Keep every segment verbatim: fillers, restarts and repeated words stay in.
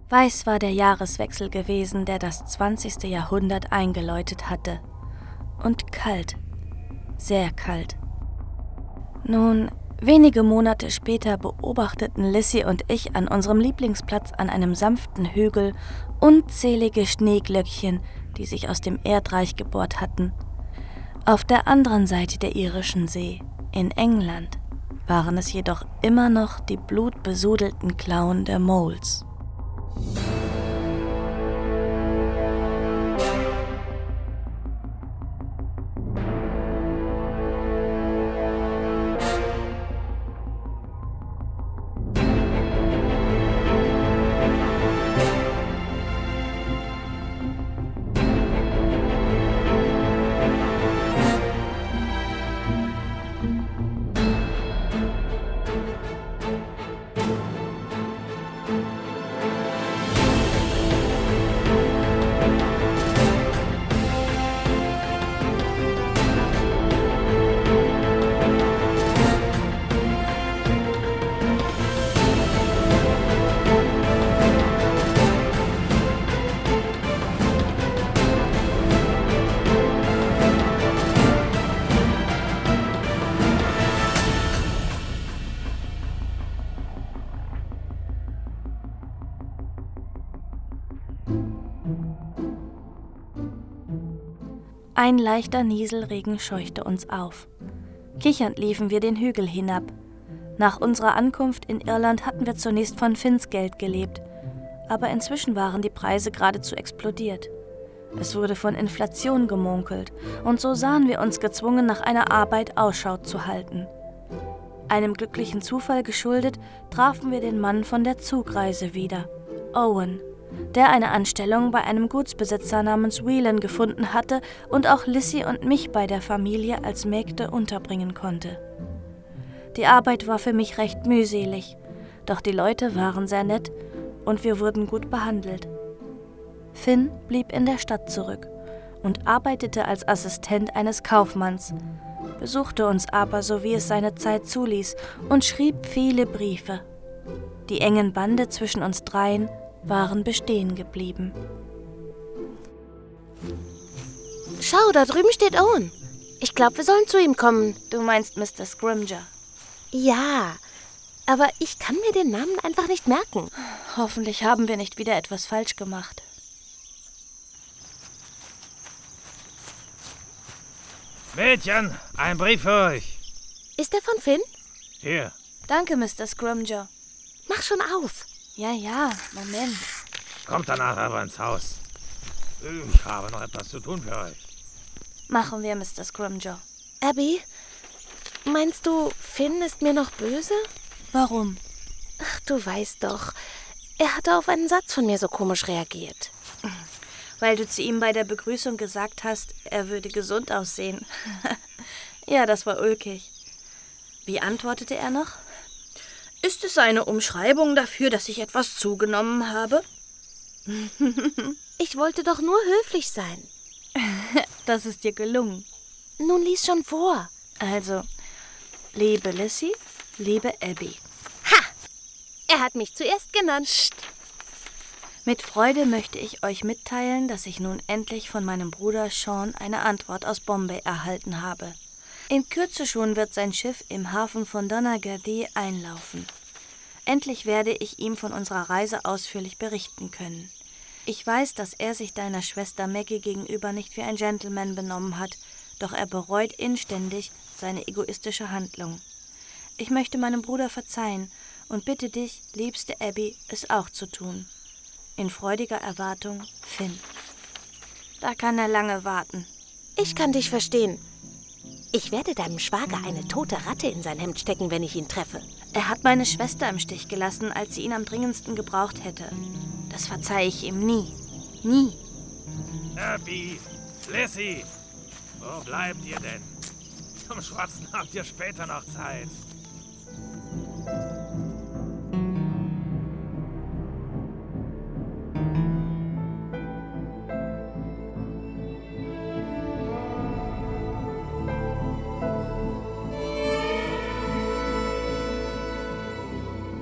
Weiß war der Jahreswechsel gewesen, der das zwanzigste Jahrhundert eingeläutet hatte. Und kalt. Sehr kalt. Nun, wenige Monate später beobachteten Lissy und ich an unserem Lieblingsplatz an einem sanften Hügel unzählige Schneeglöckchen, die sich aus dem Erdreich gebohrt hatten. Auf der anderen Seite der irischen See, in England, waren es jedoch immer noch die blutbesudelten Klauen der Moles. Ein leichter Nieselregen scheuchte uns auf. Kichernd liefen wir den Hügel hinab. Nach unserer Ankunft in Irland hatten wir zunächst von Finns Geld gelebt, aber inzwischen waren die Preise geradezu explodiert. Es wurde von Inflation gemunkelt, und so sahen wir uns gezwungen, nach einer Arbeit Ausschau zu halten. Einem glücklichen Zufall geschuldet, trafen wir den Mann von der Zugreise wieder, Owen, der eine Anstellung bei einem Gutsbesitzer namens Whelan gefunden hatte und auch Lissy und mich bei der Familie als Mägde unterbringen konnte. Die Arbeit war für mich recht mühselig, doch die Leute waren sehr nett und wir wurden gut behandelt. Finn blieb in der Stadt zurück und arbeitete als Assistent eines Kaufmanns, besuchte uns aber, so wie es seine Zeit zuließ, und schrieb viele Briefe. Die engen Bande zwischen uns dreien waren bestehen geblieben. Schau, da drüben steht Owen. Ich glaube, wir sollen zu ihm kommen. Du meinst Mister Scrimger? Ja, aber ich kann mir den Namen einfach nicht merken. Hoffentlich haben wir nicht wieder etwas falsch gemacht. Mädchen, ein Brief für euch. Ist der von Finn? Hier. Danke, Mister Scrimger. Mach schon auf. Ja, ja, Moment. Kommt danach aber ins Haus. Ich habe noch etwas zu tun für euch. Machen wir, Mister Scrimger. Abby, meinst du, Finn ist mir noch böse? Warum? Ach, du weißt doch, er hatte auf einen Satz von mir so komisch reagiert. Weil du zu ihm bei der Begrüßung gesagt hast, er würde gesund aussehen. Ja, das war ulkig. Wie antwortete er noch? Ist es eine Umschreibung dafür, dass ich etwas zugenommen habe? Ich wollte doch nur höflich sein. Das ist dir gelungen. Nun lies schon vor. Also, liebe Lissy, liebe Abby. Ha! Er hat mich zuerst genannt. Psst. Mit Freude möchte ich euch mitteilen, dass ich nun endlich von meinem Bruder Sean eine Antwort aus Bombay erhalten habe. In Kürze schon wird sein Schiff im Hafen von Donaghadee einlaufen. Endlich werde ich ihm von unserer Reise ausführlich berichten können. Ich weiß, dass er sich deiner Schwester Maggie gegenüber nicht wie ein Gentleman benommen hat, doch er bereut inständig seine egoistische Handlung. Ich möchte meinem Bruder verzeihen und bitte dich, liebste Abby, es auch zu tun. In freudiger Erwartung, Finn. Da kann er lange warten. Ich kann dich verstehen. Ich werde deinem Schwager eine tote Ratte in sein Hemd stecken, wenn ich ihn treffe. Er hat meine Schwester im Stich gelassen, als sie ihn am dringendsten gebraucht hätte. Das verzeihe ich ihm nie. Nie. Abby, Lissy, wo bleibt ihr denn? Zum Schwatzen habt ihr später noch Zeit.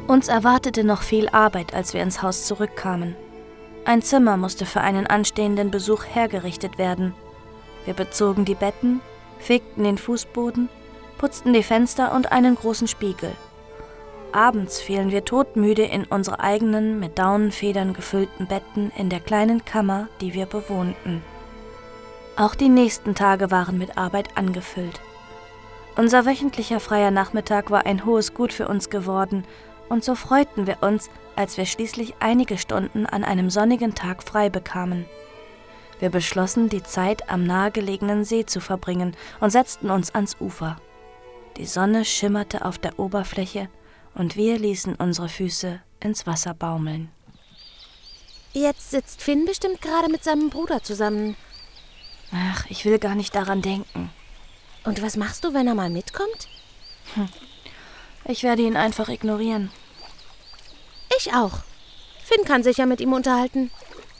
Uns erwartete noch viel Arbeit, als wir ins Haus zurückkamen. Ein Zimmer musste für einen anstehenden Besuch hergerichtet werden. Wir bezogen die Betten, fegten den Fußboden, putzten die Fenster und einen großen Spiegel. Abends fielen wir todmüde in unsere eigenen, mit Daunenfedern gefüllten Betten in der kleinen Kammer, die wir bewohnten. Auch die nächsten Tage waren mit Arbeit angefüllt. Unser wöchentlicher freier Nachmittag war ein hohes Gut für uns geworden, und so freuten wir uns, als wir schließlich einige Stunden an einem sonnigen Tag frei bekamen. Wir beschlossen, die Zeit am nahegelegenen See zu verbringen und setzten uns ans Ufer. Die Sonne schimmerte auf der Oberfläche und wir ließen unsere Füße ins Wasser baumeln. Jetzt sitzt Finn bestimmt gerade mit seinem Bruder zusammen. Ach, ich will gar nicht daran denken. Und was machst du, wenn er mal mitkommt? Hm. Ich werde ihn einfach ignorieren. Ich auch. Finn kann sich ja mit ihm unterhalten.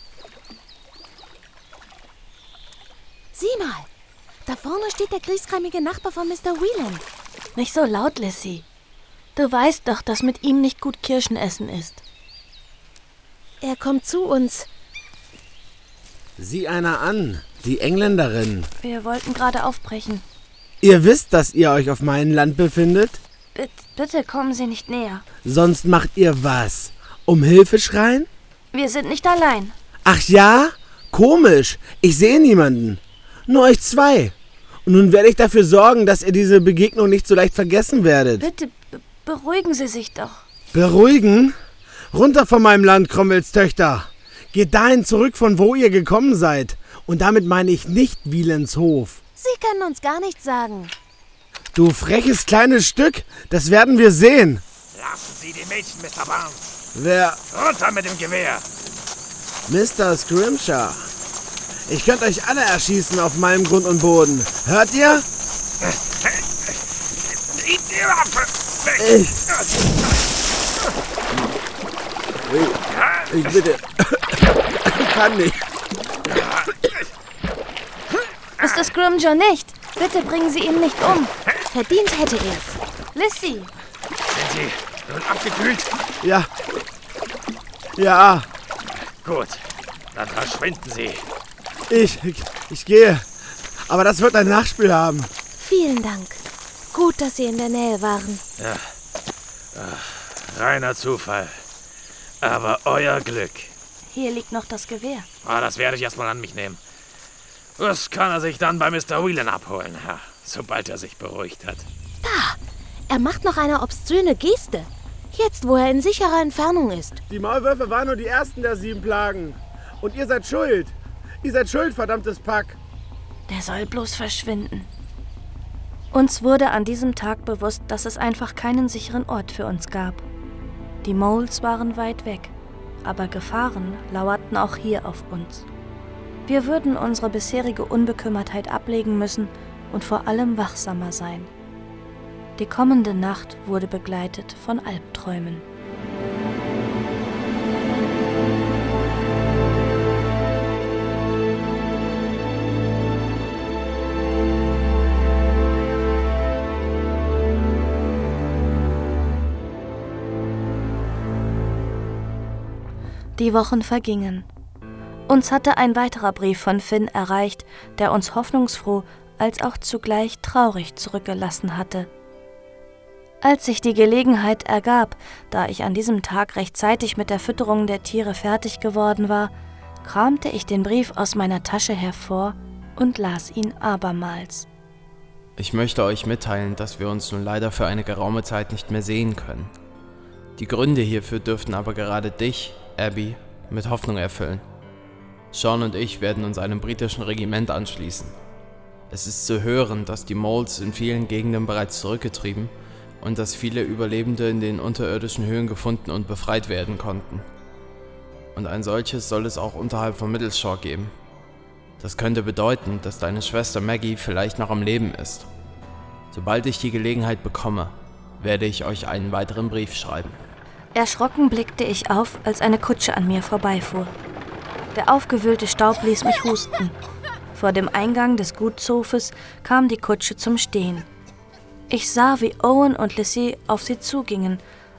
Sieh mal, da vorne steht der griesgrämige Nachbar von Mister Whelan. Nicht so laut, Lissy. Du weißt doch, dass mit ihm nicht gut Kirschen essen ist. Er kommt zu uns. Sieh einer an, die Engländerin. Wir wollten gerade aufbrechen. Ihr wisst, dass ihr euch auf meinem Land befindet? Bitte, bitte kommen Sie nicht näher. Sonst macht ihr was? Um Hilfe schreien? Wir sind nicht allein. Ach ja? Komisch. Ich sehe niemanden. Nur euch zwei. Und nun werde ich dafür sorgen, dass ihr diese Begegnung nicht so leicht vergessen werdet. Bitte, be- beruhigen Sie sich doch. Beruhigen? Runter von meinem Land, Cromwells Töchter. Geht dahin zurück, von wo ihr gekommen seid. Und damit meine ich nicht Whelans Hof. Sie können uns gar nichts sagen. Du freches kleines Stück, das werden wir sehen. Lassen Sie die Mädchen, Mister Barnes. Wer? Runter mit dem Gewehr. Mister Scrimshaw. Ich könnte euch alle erschießen auf meinem Grund und Boden. Hört ihr? Nimm die Waffe weg. Ich. Ich, ich bitte. Ich kann nicht. Mister Scrimshaw nicht. Bitte bringen Sie ihn nicht um. Verdient hätte er's. Lissy. Sind Sie nun abgekühlt? Ja. Ja. Gut, dann verschwinden Sie. Ich, ich, ich gehe. Aber das wird ein Nachspiel haben. Vielen Dank. Gut, dass Sie in der Nähe waren. Ja. Ach, reiner Zufall. Aber euer Glück. Hier liegt noch das Gewehr. Ah, das werde ich erstmal an mich nehmen. Das kann er sich dann bei Mister Whelan abholen, ja, sobald er sich beruhigt hat. Da! Er macht noch eine obszöne Geste. Jetzt, wo er in sicherer Entfernung ist. Die Maulwürfe waren nur die ersten der sieben Plagen. Und ihr seid schuld. Ihr seid schuld, verdammtes Pack. Der soll bloß verschwinden. Uns wurde an diesem Tag bewusst, dass es einfach keinen sicheren Ort für uns gab. Die Moles waren weit weg, aber Gefahren lauerten auch hier auf uns. Wir würden unsere bisherige Unbekümmertheit ablegen müssen und vor allem wachsamer sein. Die kommende Nacht wurde begleitet von Albträumen. Die Wochen vergingen. Uns hatte ein weiterer Brief von Finn erreicht, der uns hoffnungsfroh als auch zugleich traurig zurückgelassen hatte. Als sich die Gelegenheit ergab, da ich an diesem Tag rechtzeitig mit der Fütterung der Tiere fertig geworden war, kramte ich den Brief aus meiner Tasche hervor und las ihn abermals. Ich möchte euch mitteilen, dass wir uns nun leider für eine geraume Zeit nicht mehr sehen können. Die Gründe hierfür dürften aber gerade dich, Abby, mit Hoffnung erfüllen. Sean und ich werden uns einem britischen Regiment anschließen. Es ist zu hören, dass die Moles in vielen Gegenden bereits zurückgetrieben und dass viele Überlebende in den unterirdischen Höhen gefunden und befreit werden konnten. Und ein solches soll es auch unterhalb von Middleshore geben. Das könnte bedeuten, dass deine Schwester Maggie vielleicht noch am Leben ist. Sobald ich die Gelegenheit bekomme, werde ich euch einen weiteren Brief schreiben. Erschrocken blickte ich auf, als eine Kutsche an mir vorbeifuhr. Der aufgewühlte Staub ließ mich husten. Vor dem Eingang des Gutshofes kam die Kutsche zum Stehen. Ich sah, wie Owen und Lissy auf sie zugingen,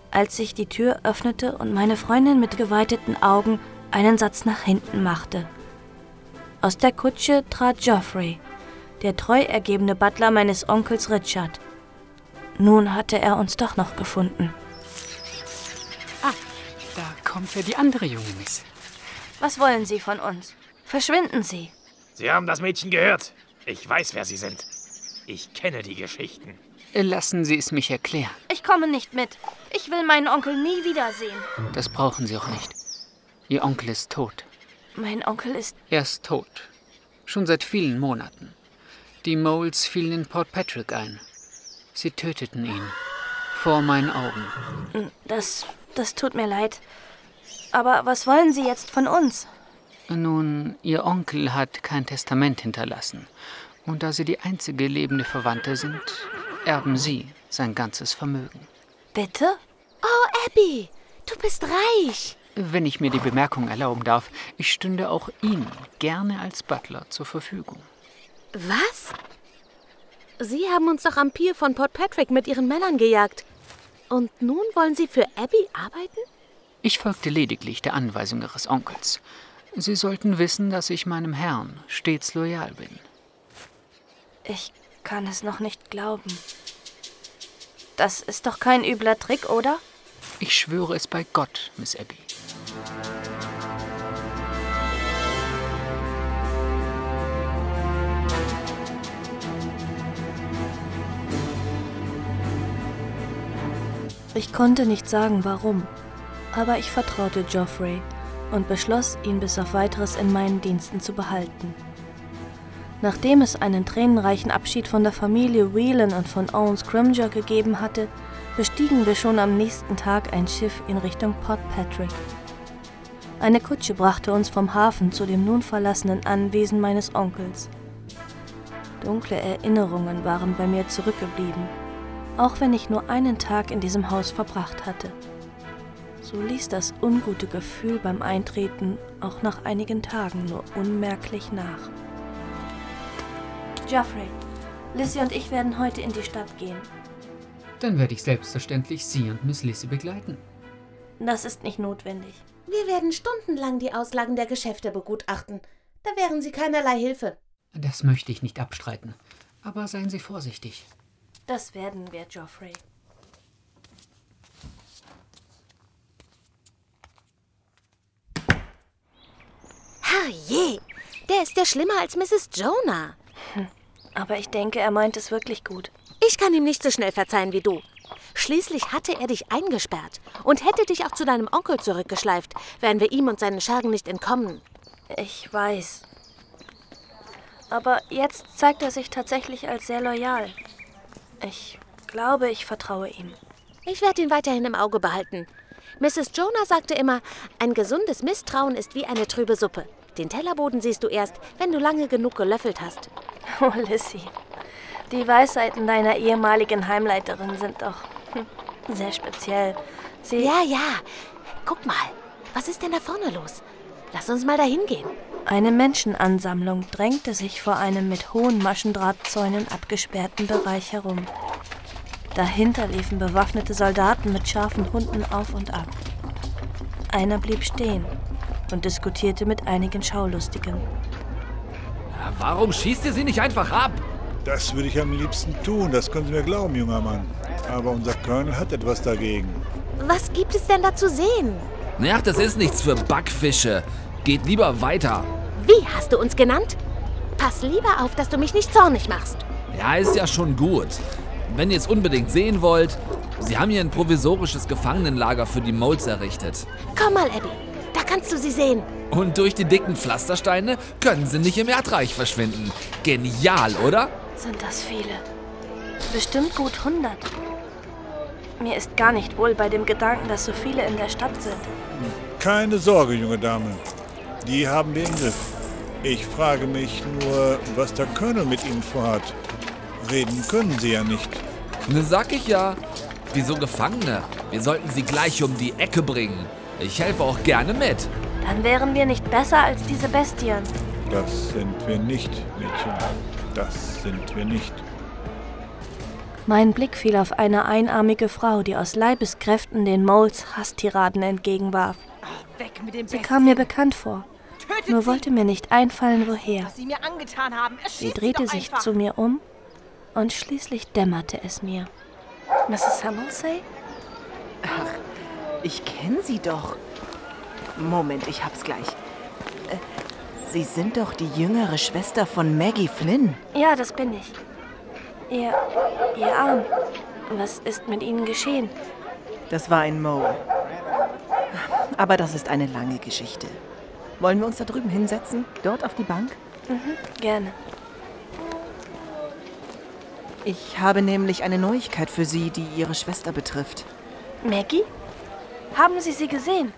als sich die Tür öffnete und meine Freundin mit geweiteten Augen einen Satz nach hinten machte. Aus der Kutsche trat Geoffrey, der treu ergebene Butler meines Onkels Richard. Nun hatte er uns doch noch gefunden. Ah, da kommt ja die andere junge Miss. Was wollen Sie von uns? Verschwinden Sie. Sie haben das Mädchen gehört. Ich weiß, wer Sie sind. Ich kenne die Geschichten. Lassen Sie es mich erklären. Ich komme nicht mit. Ich will meinen Onkel nie wiedersehen. Das brauchen Sie auch nicht. Ihr Onkel ist tot. Mein Onkel ist... Er ist tot. Schon seit vielen Monaten. Die Moles fielen in Port Patrick ein. Sie töteten ihn. Vor meinen Augen. Das... das tut mir leid. Aber was wollen Sie jetzt von uns? Nun, Ihr Onkel hat kein Testament hinterlassen. Und da Sie die einzige lebende Verwandte sind, erben Sie sein ganzes Vermögen. Bitte? Oh, Abby, du bist reich. Wenn ich mir die Bemerkung erlauben darf, ich stünde auch Ihnen gerne als Butler zur Verfügung. Was? Sie haben uns doch am Pier von Port Patrick mit Ihren Männern gejagt. Und nun wollen Sie für Abby arbeiten? Ich folgte lediglich der Anweisung Ihres Onkels. Sie sollten wissen, dass ich meinem Herrn stets loyal bin. Ich kann es noch nicht glauben. Das ist doch kein übler Trick, oder? Ich schwöre es bei Gott, Miss Abby. Ich konnte nicht sagen, warum, aber ich vertraute Geoffrey und beschloss, ihn bis auf Weiteres in meinen Diensten zu behalten. Nachdem es einen tränenreichen Abschied von der Familie Whelan und von Owen Scrimger gegeben hatte, bestiegen wir schon am nächsten Tag ein Schiff in Richtung Port Patrick. Eine Kutsche brachte uns vom Hafen zu dem nun verlassenen Anwesen meines Onkels. Dunkle Erinnerungen waren bei mir zurückgeblieben, auch wenn ich nur einen Tag in diesem Haus verbracht hatte. So ließ das ungute Gefühl beim Eintreten auch nach einigen Tagen nur unmerklich nach. Geoffrey, Lizzie und ich werden heute in die Stadt gehen. Dann werde ich selbstverständlich Sie und Miss Lizzie begleiten. Das ist nicht notwendig. Wir werden stundenlang die Auslagen der Geschäfte begutachten. Da wären Sie keinerlei Hilfe. Das möchte ich nicht abstreiten. Aber seien Sie vorsichtig. Das werden wir, Geoffrey. Herrje, der ist ja schlimmer als Misses Jonah. Hm. Aber ich denke, er meint es wirklich gut. Ich kann ihm nicht so schnell verzeihen wie du. Schließlich hatte er dich eingesperrt und hätte dich auch zu deinem Onkel zurückgeschleift, wären wir ihm und seinen Schergen nicht entkommen. Ich weiß. Aber jetzt zeigt er sich tatsächlich als sehr loyal. Ich glaube, ich vertraue ihm. Ich werde ihn weiterhin im Auge behalten. Misses Jonah sagte immer, ein gesundes Misstrauen ist wie eine trübe Suppe. Den Tellerboden siehst du erst, wenn du lange genug gelöffelt hast. Oh, Lizzie, die Weisheiten deiner ehemaligen Heimleiterin sind doch hm, sehr speziell. Sie... Ja, ja. Guck mal, was ist denn da vorne los? Lass uns mal dahin gehen. Eine Menschenansammlung drängte sich vor einem mit hohen Maschendrahtzäunen abgesperrten Bereich herum. Dahinter liefen bewaffnete Soldaten mit scharfen Hunden auf und ab. Einer blieb stehen und diskutierte mit einigen Schaulustigen. Ja, warum schießt ihr sie nicht einfach ab? Das würde ich am liebsten tun, das können Sie mir glauben, junger Mann. Aber unser Colonel hat etwas dagegen. Was gibt es denn da zu sehen? Ach, das ist nichts für Backfische. Geht lieber weiter. Wie hast du uns genannt? Pass lieber auf, dass du mich nicht zornig machst. Ja, ist ja schon gut. Wenn ihr es unbedingt sehen wollt, sie haben hier ein provisorisches Gefangenenlager für die Moles errichtet. Komm mal, Abby. Da kannst du sie sehen. Und durch die dicken Pflastersteine können sie nicht im Erdreich verschwinden. Genial, oder? Sind das viele? Bestimmt gut hundert. Mir ist gar nicht wohl bei dem Gedanken, dass so viele in der Stadt sind. Keine Sorge, junge Dame. Die haben wir im Griff. Ich frage mich nur, was der Colonel mit ihnen vorhat. Reden können sie ja nicht. Ne, sag ich ja. Wieso Gefangene? Wir sollten sie gleich um die Ecke bringen. Ich helfe auch gerne mit. Dann wären wir nicht besser als diese Bestien. Das sind wir nicht, Mädchen. Das sind wir nicht. Mein Blick fiel auf eine einarmige Frau, die aus Leibeskräften den Moles Hasstiraden entgegenwarf. Weg mit dem Sie Bestien. kam mir bekannt vor, Tötet nur sie. wollte mir nicht einfallen, woher. Was sie mir angetan haben. Sie Erschießt drehte doch sich einfach. zu mir um und schließlich dämmerte es mir. Misses Hamilsay? Ach, ich kenne sie doch. Moment, ich hab's gleich. Äh, Sie sind doch die jüngere Schwester von Maggie Flynn. Ja, das bin ich. Ihr, ihr Arm. Was ist mit Ihnen geschehen? Das war ein Mole. Aber das ist eine lange Geschichte. Wollen wir uns da drüben hinsetzen? Dort auf die Bank? Mhm, gerne. Ich habe nämlich eine Neuigkeit für Sie, die Ihre Schwester betrifft. Maggie? Haben Sie sie gesehen?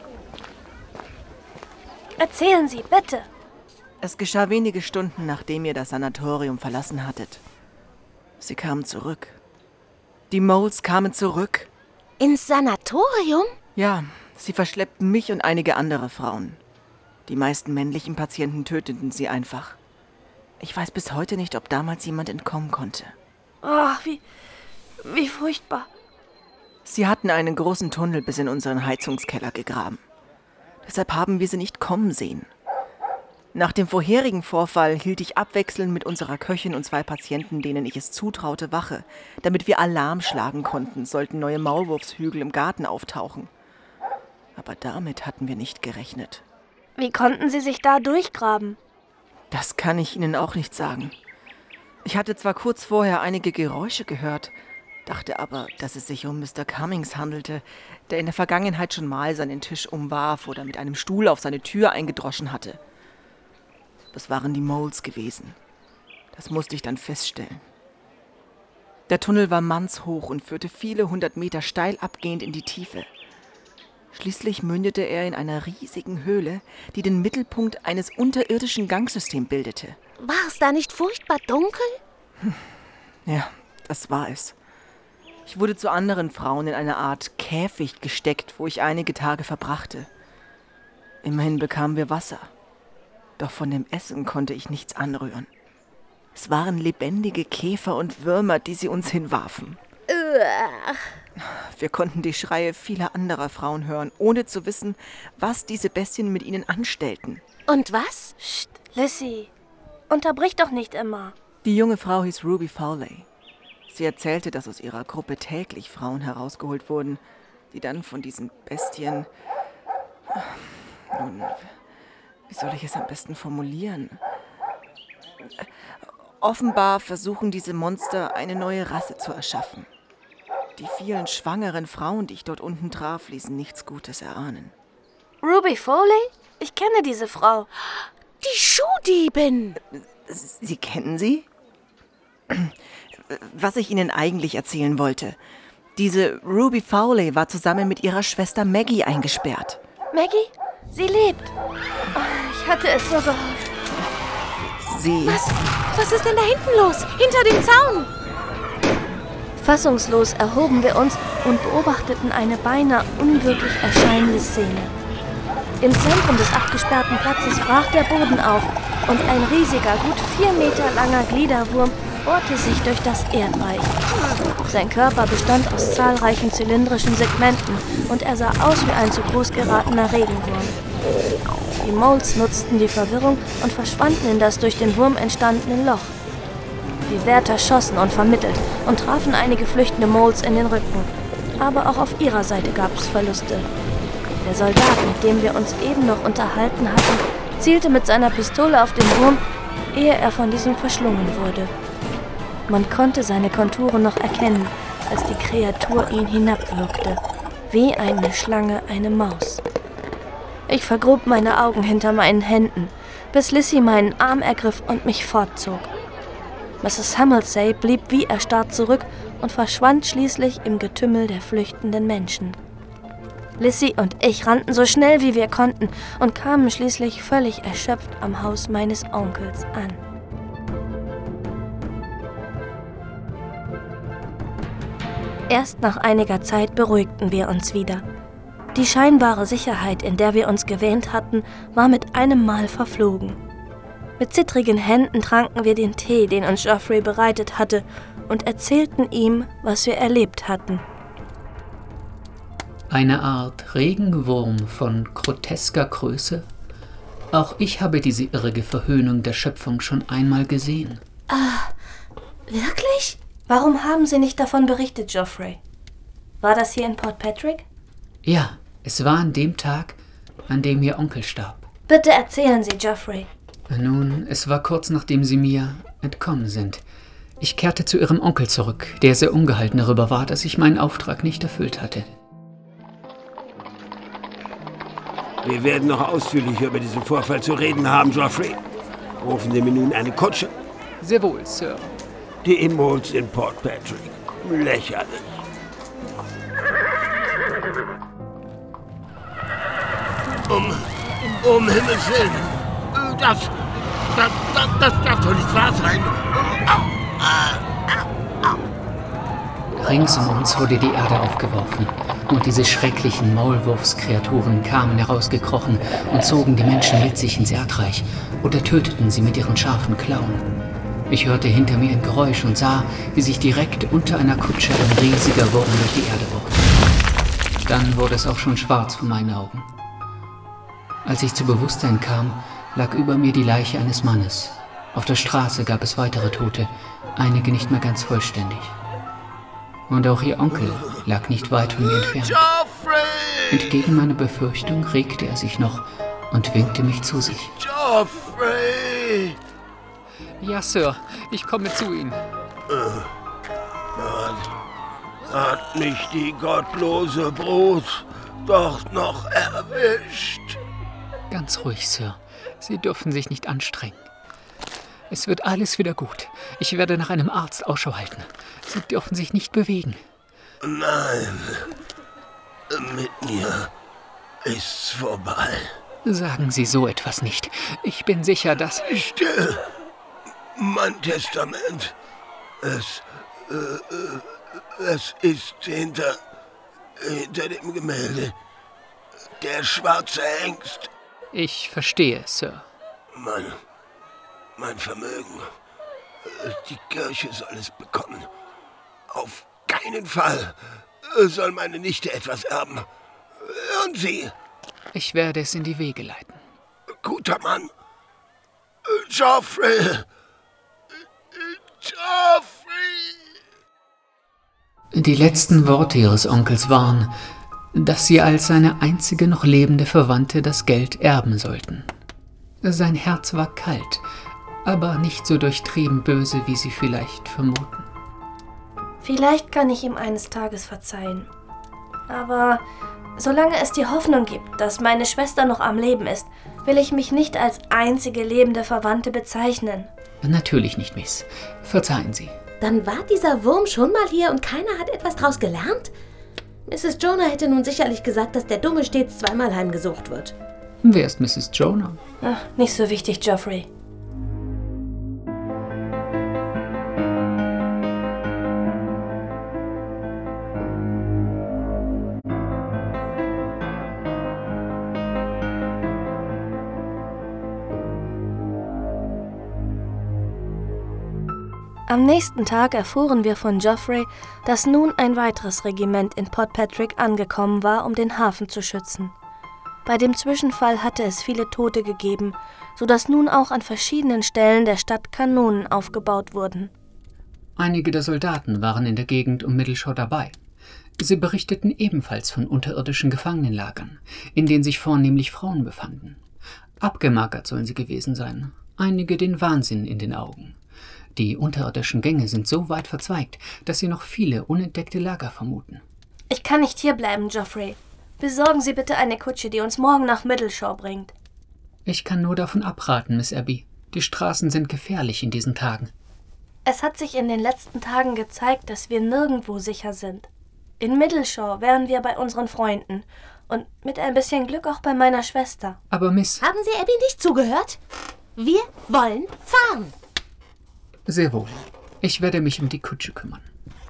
Erzählen Sie, bitte. Es geschah wenige Stunden, nachdem ihr das Sanatorium verlassen hattet. Sie kamen zurück. Die Moles kamen zurück. Ins Sanatorium? Ja, sie verschleppten mich und einige andere Frauen. Die meisten männlichen Patienten töteten sie einfach. Ich weiß bis heute nicht, ob damals jemand entkommen konnte. Oh, wie, wie furchtbar. Sie hatten einen großen Tunnel bis in unseren Heizungskeller gegraben. Deshalb haben wir sie nicht kommen sehen. Nach dem vorherigen Vorfall hielt ich abwechselnd mit unserer Köchin und zwei Patienten, denen ich es zutraute, Wache, damit wir Alarm schlagen konnten, sollten neue Maulwurfshügel im Garten auftauchen. Aber damit hatten wir nicht gerechnet. Wie konnten Sie sich da durchgraben? Das kann ich Ihnen auch nicht sagen. Ich hatte zwar kurz vorher einige Geräusche gehört, dachte aber, dass es sich um Mister Cummings handelte, der in der Vergangenheit schon mal seinen Tisch umwarf oder mit einem Stuhl auf seine Tür eingedroschen hatte. Das waren die Moles gewesen. Das musste ich dann feststellen. Der Tunnel war mannshoch und führte viele hundert Meter steil abgehend in die Tiefe. Schließlich mündete er in einer riesigen Höhle, die den Mittelpunkt eines unterirdischen Gangsystems bildete. War es da nicht furchtbar dunkel? Ja, das war es. Ich wurde zu anderen Frauen in eine Art Käfig gesteckt, wo ich einige Tage verbrachte. Immerhin bekamen wir Wasser. Doch von dem Essen konnte ich nichts anrühren. Es waren lebendige Käfer und Würmer, die sie uns hinwarfen. Wir konnten die Schreie vieler anderer Frauen hören, ohne zu wissen, was diese Bestien mit ihnen anstellten. Und was? Psst, Lissy, unterbrich doch nicht immer. Die junge Frau hieß Ruby Fowley. Sie erzählte, dass aus ihrer Gruppe täglich Frauen herausgeholt wurden, die dann von diesen Bestien... Nun, wie soll ich es am besten formulieren? Offenbar versuchen diese Monster, eine neue Rasse zu erschaffen. Die vielen schwangeren Frauen, die ich dort unten traf, ließen nichts Gutes erahnen. Ruby Foley? Ich kenne diese Frau. Die Schuhdiebin! Sie kennen sie? Was ich Ihnen eigentlich erzählen wollte. Diese Ruby Fowley war zusammen mit ihrer Schwester Maggie eingesperrt. Maggie? Sie lebt. Oh, ich hatte es so gehofft. Sie... Was? Was ist denn da hinten los? Hinter dem Zaun? Fassungslos erhoben wir uns und beobachteten eine beinahe unwirklich erscheinende Szene. Im Zentrum des abgesperrten Platzes brach der Boden auf und ein riesiger, gut vier Meter langer Gliederwurm bohrte sich durch das Erdreich. Sein Körper bestand aus zahlreichen zylindrischen Segmenten und er sah aus wie ein zu groß geratener Regenwurm. Die Moles nutzten die Verwirrung und verschwanden in das durch den Wurm entstandene Loch. Die Wärter schossen unvermittelt und trafen einige flüchtende Moles in den Rücken. Aber auch auf ihrer Seite gab es Verluste. Der Soldat, mit dem wir uns eben noch unterhalten hatten, zielte mit seiner Pistole auf den Wurm, ehe er von diesem verschlungen wurde. Man konnte seine Konturen noch erkennen, als die Kreatur ihn hinabwürgte, wie eine Schlange eine Maus. Ich vergrub meine Augen hinter meinen Händen, bis Lissy meinen Arm ergriff und mich fortzog. Misses Hamilsay blieb wie erstarrt zurück und verschwand schließlich im Getümmel der flüchtenden Menschen. Lissy und ich rannten so schnell wie wir konnten und kamen schließlich völlig erschöpft am Haus meines Onkels an. Erst nach einiger Zeit beruhigten wir uns wieder. Die scheinbare Sicherheit, in der wir uns gewähnt hatten, war mit einem Mal verflogen. Mit zittrigen Händen tranken wir den Tee, den uns Geoffrey bereitet hatte, und erzählten ihm, was wir erlebt hatten. Eine Art Regenwurm von grotesker Größe? Auch ich habe diese irrige Verhöhnung der Schöpfung schon einmal gesehen. Ah, wirklich? Warum haben Sie nicht davon berichtet, Geoffrey? War das hier in Port Patrick? Ja, es war an dem Tag, an dem Ihr Onkel starb. Bitte erzählen Sie, Geoffrey. Nun, es war kurz nachdem Sie mir entkommen sind. Ich kehrte zu Ihrem Onkel zurück, der sehr ungehalten darüber war, dass ich meinen Auftrag nicht erfüllt hatte. Wir werden noch ausführlicher über diesen Vorfall zu reden haben, Geoffrey. Rufen Sie mir nun eine Kutsche. Sehr wohl, Sir. Die Moles in Port Patrick. Lächerlich. Um, um Himmels Willen. Das, das, das, das darf doch nicht wahr sein. Rings um uns wurde die Erde aufgeworfen und diese schrecklichen Maulwurfskreaturen kamen herausgekrochen und zogen die Menschen mit sich ins Erdreich oder töteten sie mit ihren scharfen Klauen. Ich hörte hinter mir ein Geräusch und sah, wie sich direkt unter einer Kutsche ein riesiger Wurm durch die Erde bohrte. Dann wurde es auch schon schwarz vor meinen Augen. Als ich zu Bewusstsein kam, lag über mir die Leiche eines Mannes. Auf der Straße gab es weitere Tote, einige nicht mehr ganz vollständig. Und auch ihr Onkel lag nicht weit von mir entfernt. Geoffrey! Entgegen meiner Befürchtung regte er sich noch und winkte mich zu sich. Geoffrey! Ja, Sir, ich komme zu Ihnen. Hat, hat mich die gottlose Brut doch noch erwischt. Ganz ruhig, Sir. Sie dürfen sich nicht anstrengen. Es wird alles wieder gut. Ich werde nach einem Arzt Ausschau halten. Sie dürfen sich nicht bewegen. Nein, mit mir ist's vorbei. Sagen Sie so etwas nicht. Ich bin sicher, dass... Still! Mein Testament. Es, äh, es ist hinter, hinter dem Gemälde. Der schwarze Hengst. Ich verstehe, Sir. Mein, mein Vermögen. Die Kirche soll es bekommen. Auf keinen Fall soll meine Nichte etwas erben. Und Sie? Ich werde es in die Wege leiten. Guter Mann. Geoffrey! Geoffrey! Die letzten Worte Ihres Onkels waren, dass Sie als seine einzige noch lebende Verwandte das Geld erben sollten. Sein Herz war kalt, aber nicht so durchtrieben böse, wie Sie vielleicht vermuten. Vielleicht kann ich ihm eines Tages verzeihen. Aber solange es die Hoffnung gibt, dass meine Schwester noch am Leben ist, will ich mich nicht als einzige lebende Verwandte bezeichnen. Natürlich nicht, Miss. Verzeihen Sie. Dann war dieser Wurm schon mal hier und keiner hat etwas draus gelernt? Misses Jonah hätte nun sicherlich gesagt, dass der Dumme stets zweimal heimgesucht wird. Wer ist Misses Jonah? Ach, nicht so wichtig, Geoffrey. Am nächsten Tag erfuhren wir von Geoffrey, dass nun ein weiteres Regiment in Port Patrick angekommen war, um den Hafen zu schützen. Bei dem Zwischenfall hatte es viele Tote gegeben, sodass nun auch an verschiedenen Stellen der Stadt Kanonen aufgebaut wurden. Einige der Soldaten waren in der Gegend um Middleshore dabei. Sie berichteten ebenfalls von unterirdischen Gefangenenlagern, in denen sich vornehmlich Frauen befanden. Abgemagert sollen sie gewesen sein, einige den Wahnsinn in den Augen. Die unterirdischen Gänge sind so weit verzweigt, dass sie noch viele unentdeckte Lager vermuten. Ich kann nicht hierbleiben, Geoffrey. Besorgen Sie bitte eine Kutsche, die uns morgen nach Middleshore bringt. Ich kann nur davon abraten, Miss Abby. Die Straßen sind gefährlich in diesen Tagen. Es hat sich in den letzten Tagen gezeigt, dass wir nirgendwo sicher sind. In Middleshore wären wir bei unseren Freunden und mit ein bisschen Glück auch bei meiner Schwester. Aber Miss... Haben Sie Abby nicht zugehört? Wir wollen fahren. Sehr wohl. Ich werde mich um die Kutsche kümmern.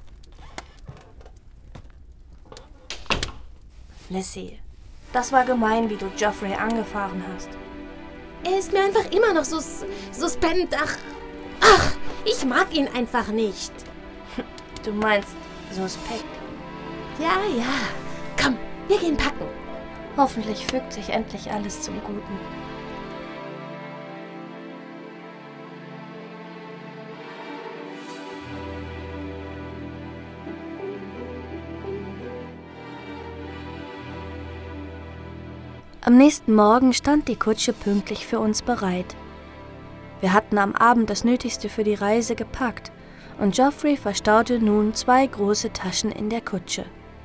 Lissy, das war gemein, wie du Geoffrey angefahren hast. Er ist mir einfach immer noch so suspend. Ach, ach, ich mag ihn einfach nicht. Du meinst suspekt? Ja, ja. Komm, wir gehen packen. Hoffentlich fügt sich endlich alles zum Guten. Am nächsten Morgen stand die Kutsche pünktlich für uns bereit. Wir hatten am Abend das Nötigste für die Reise gepackt und Geoffrey verstaute nun zwei große Taschen in der Kutsche.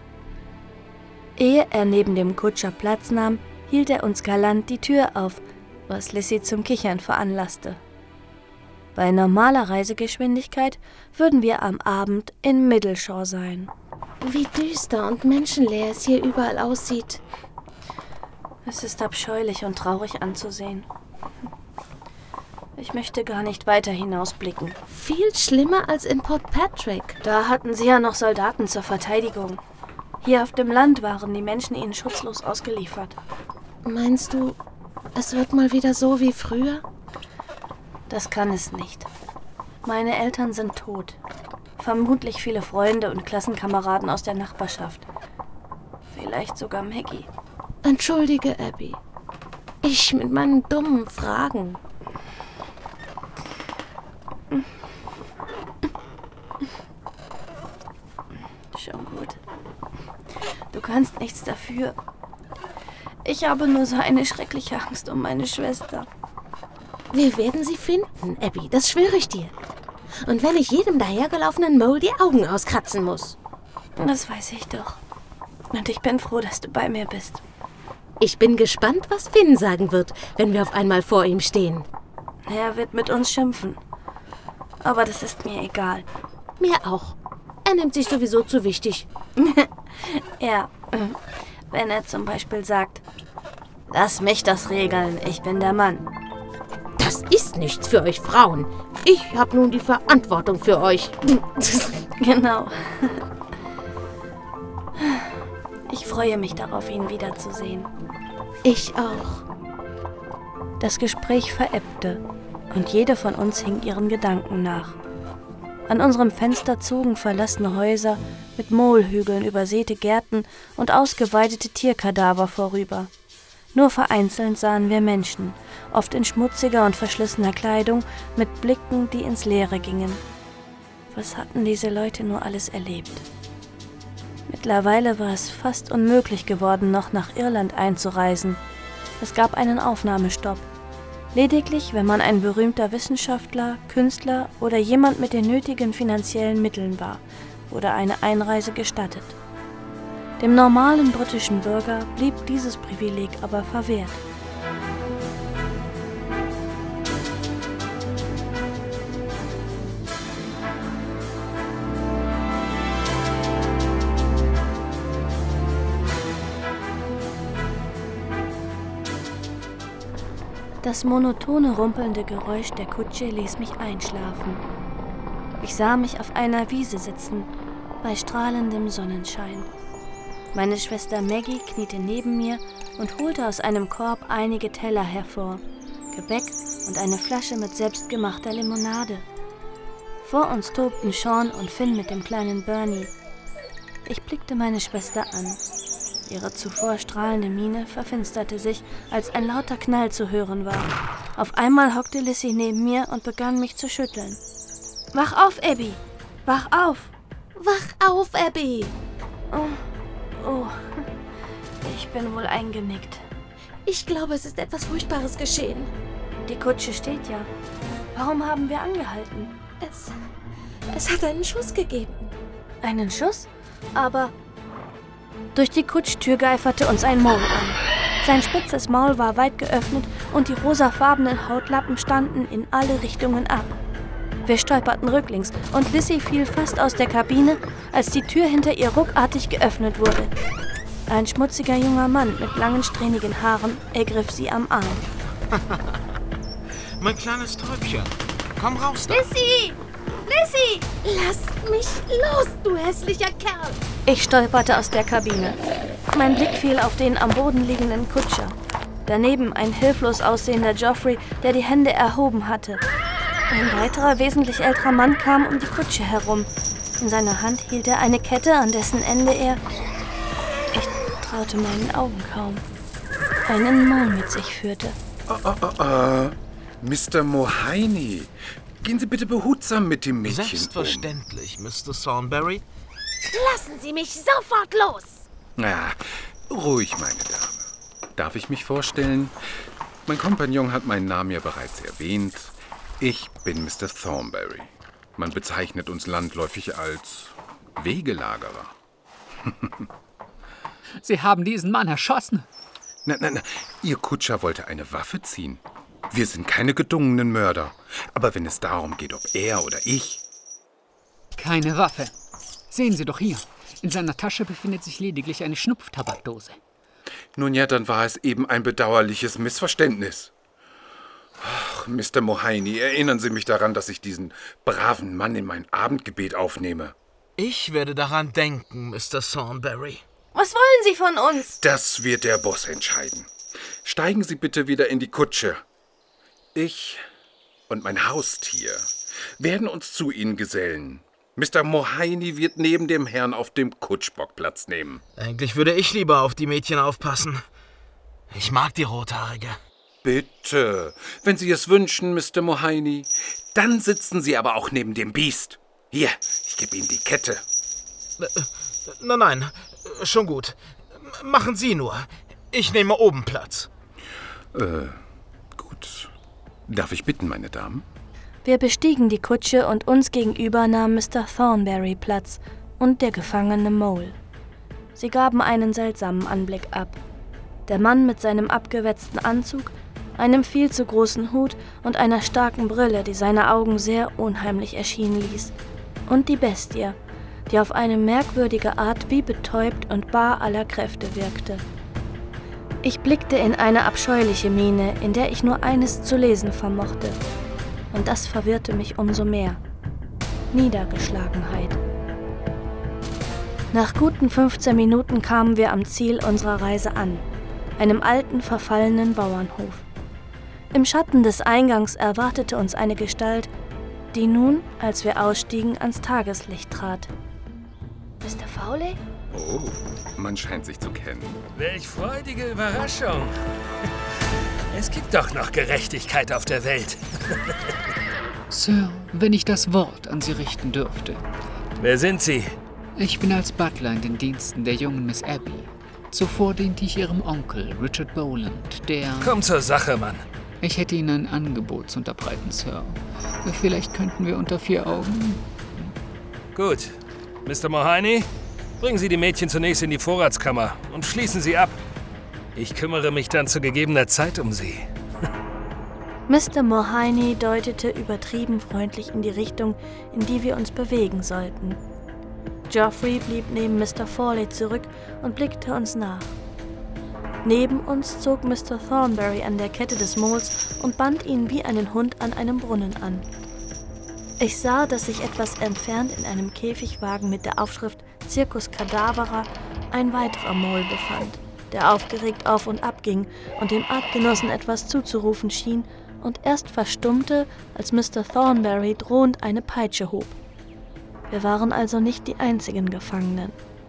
Ehe er neben dem Kutscher Platz nahm, hielt er uns galant die Tür auf, was Lissy zum Kichern veranlasste. Bei normaler Reisegeschwindigkeit würden wir am Abend in Middleshore sein. Wie düster und menschenleer es hier überall aussieht. Es ist abscheulich und traurig anzusehen. Ich möchte gar nicht weiter hinausblicken. Viel schlimmer als in Port Patrick. Da hatten sie ja noch Soldaten zur Verteidigung. Hier auf dem Land waren die Menschen ihnen schutzlos ausgeliefert. Meinst du, es wird mal wieder so wie früher? Das kann es nicht. Meine Eltern sind tot. Vermutlich viele Freunde und Klassenkameraden aus der Nachbarschaft. Vielleicht sogar Maggie. Entschuldige, Abby. Ich mit meinen dummen Fragen. Schon gut. Du kannst nichts dafür. Ich habe nur so eine schreckliche Angst um meine Schwester. Wir werden sie finden, Abby, das schwöre ich dir. Und wenn ich jedem dahergelaufenen Mole die Augen auskratzen muss. Das weiß ich doch. Und ich bin froh, dass du bei mir bist. Ich bin gespannt, was Finn sagen wird, wenn wir auf einmal vor ihm stehen. Er wird mit uns schimpfen. Aber das ist mir egal. Mir auch. Er nimmt sich sowieso zu wichtig. Ja, wenn er zum Beispiel sagt, lass mich das regeln, ich bin der Mann. Das ist nichts für euch Frauen. Ich habe nun die Verantwortung für euch. Genau. Ich freue mich darauf, ihn wiederzusehen. Ich auch. Das Gespräch verebbte und jede von uns hing ihren Gedanken nach. An unserem Fenster zogen verlassene Häuser mit Mohlhügeln, übersäte Gärten und ausgeweidete Tierkadaver vorüber. Nur vereinzelt sahen wir Menschen, oft in schmutziger und verschlissener Kleidung, mit Blicken, die ins Leere gingen. Was hatten diese Leute nur alles erlebt? Mittlerweile war es fast unmöglich geworden, noch nach Irland einzureisen. Es gab einen Aufnahmestopp. Lediglich, wenn man ein berühmter Wissenschaftler, Künstler oder jemand mit den nötigen finanziellen Mitteln war, wurde eine Einreise gestattet. Dem normalen britischen Bürger blieb dieses Privileg aber verwehrt. Das monotone, rumpelnde Geräusch der Kutsche ließ mich einschlafen. Ich sah mich auf einer Wiese sitzen, bei strahlendem Sonnenschein. Meine Schwester Maggie kniete neben mir und holte aus einem Korb einige Teller hervor, Gebäck und eine Flasche mit selbstgemachter Limonade. Vor uns tobten Sean und Finn mit dem kleinen Bernie. Ich blickte meine Schwester an. Ihre zuvor strahlende Miene verfinsterte sich, als ein lauter Knall zu hören war. Auf einmal hockte Lissy neben mir und begann mich zu schütteln. »Wach auf, Abby! Wach auf!« »Wach auf, Abby!« Oh, oh, ich bin wohl eingenickt. »Ich glaube, es ist etwas Furchtbares geschehen.« »Die Kutsche steht ja. Warum haben wir angehalten?« »Es, es hat einen Schuss gegeben.« »Einen Schuss? Aber...« Durch die Kutschtür geiferte uns ein Mole an. Sein spitzes Maul war weit geöffnet und die rosafarbenen Hautlappen standen in alle Richtungen ab. Wir stolperten rücklings und Lissy fiel fast aus der Kabine, als die Tür hinter ihr ruckartig geöffnet wurde. Ein schmutziger junger Mann mit langen, strähnigen Haaren ergriff sie am Arm. Mein kleines Täubchen, komm raus da. Lissy! Lissy! Lass mich los, du hässlicher Kerl! Ich stolperte aus der Kabine. Mein Blick fiel auf den am Boden liegenden Kutscher. Daneben ein hilflos aussehender Geoffrey, der die Hände erhoben hatte. Ein weiterer, wesentlich älterer Mann kam um die Kutsche herum. In seiner Hand hielt er eine Kette, an dessen Ende er, ich traute meinen Augen kaum, einen Maul mit sich führte. Oh, oh, oh, oh. Mister Mohaini, gehen Sie bitte behutsam mit dem Mädchen Selbstverständlich, um. Mister Thornberry. Lassen Sie mich sofort los! Na, ruhig, meine Dame. Darf ich mich vorstellen? Mein Kompagnon hat meinen Namen ja bereits erwähnt. Ich bin Mister Thornberry. Man bezeichnet uns landläufig als Wegelagerer. Sie haben diesen Mann erschossen. Na, na, na, Ihr Kutscher wollte eine Waffe ziehen. Wir sind keine gedungenen Mörder. Aber wenn es darum geht, ob er oder ich... Keine Waffe. Sehen Sie doch hier. In seiner Tasche befindet sich lediglich eine Schnupftabakdose. Nun ja, dann war es eben ein bedauerliches Missverständnis. Ach, Mister Mohaini, erinnern Sie mich daran, dass ich diesen braven Mann in mein Abendgebet aufnehme. Ich werde daran denken, Mister Thornberry. Was wollen Sie von uns? Das wird der Boss entscheiden. Steigen Sie bitte wieder in die Kutsche. Ich und mein Haustier werden uns zu Ihnen gesellen. Mister Mohaini wird neben dem Herrn auf dem Kutschbock Platz nehmen. Eigentlich würde ich lieber auf die Mädchen aufpassen. Ich mag die Rothaarige. Bitte, wenn Sie es wünschen, Mister Mohaini. Dann sitzen Sie aber auch neben dem Biest. Hier, ich gebe Ihnen die Kette. Nein, nein, schon gut. Machen Sie nur. Ich nehme oben Platz. Äh, gut. Darf ich bitten, meine Damen? Wir bestiegen die Kutsche und uns gegenüber nahm Mister Thornberry Platz und der gefangene Mole. Sie gaben einen seltsamen Anblick ab. Der Mann mit seinem abgewetzten Anzug, einem viel zu großen Hut und einer starken Brille, die seine Augen sehr unheimlich erschienen ließ. Und die Bestie, die auf eine merkwürdige Art wie betäubt und bar aller Kräfte wirkte. Ich blickte in eine abscheuliche Miene, in der ich nur eines zu lesen vermochte. Und das verwirrte mich umso mehr. Niedergeschlagenheit. Nach guten fünfzehn Minuten kamen wir am Ziel unserer Reise an, einem alten, verfallenen Bauernhof. Im Schatten des Eingangs erwartete uns eine Gestalt, die nun, als wir ausstiegen, ans Tageslicht trat. Mister Fowley? Oh, man scheint sich zu kennen. Welch freudige Überraschung. Es gibt doch noch Gerechtigkeit auf der Welt. Sir, wenn ich das Wort an Sie richten dürfte. Wer sind Sie? Ich bin als Butler in den Diensten der jungen Miss Abby. Zuvor diente ich Ihrem Onkel, Richard Boland, der... Komm zur Sache, Mann. Ich hätte Ihnen ein Angebot zu unterbreiten, Sir. Vielleicht könnten wir unter vier Augen... Gut. Mister Mohaini, bringen Sie die Mädchen zunächst in die Vorratskammer und schließen sie ab. Ich kümmere mich dann zu gegebener Zeit um sie. Mister Mohaini deutete übertrieben freundlich in die Richtung, in die wir uns bewegen sollten. Geoffrey blieb neben Mister Fowley zurück und blickte uns nach. Neben uns zog Mister Thornberry an der Kette des Moles und band ihn wie einen Hund an einem Brunnen an. Ich sah, dass sich etwas entfernt in einem Käfigwagen mit der Aufschrift Circus Cadavera ein weiterer Mole befand, der aufgeregt auf und ab ging und dem Artgenossen etwas zuzurufen schien und erst verstummte, als Mister Thornberry drohend eine Peitsche hob. Wir waren also nicht die einzigen Gefangenen.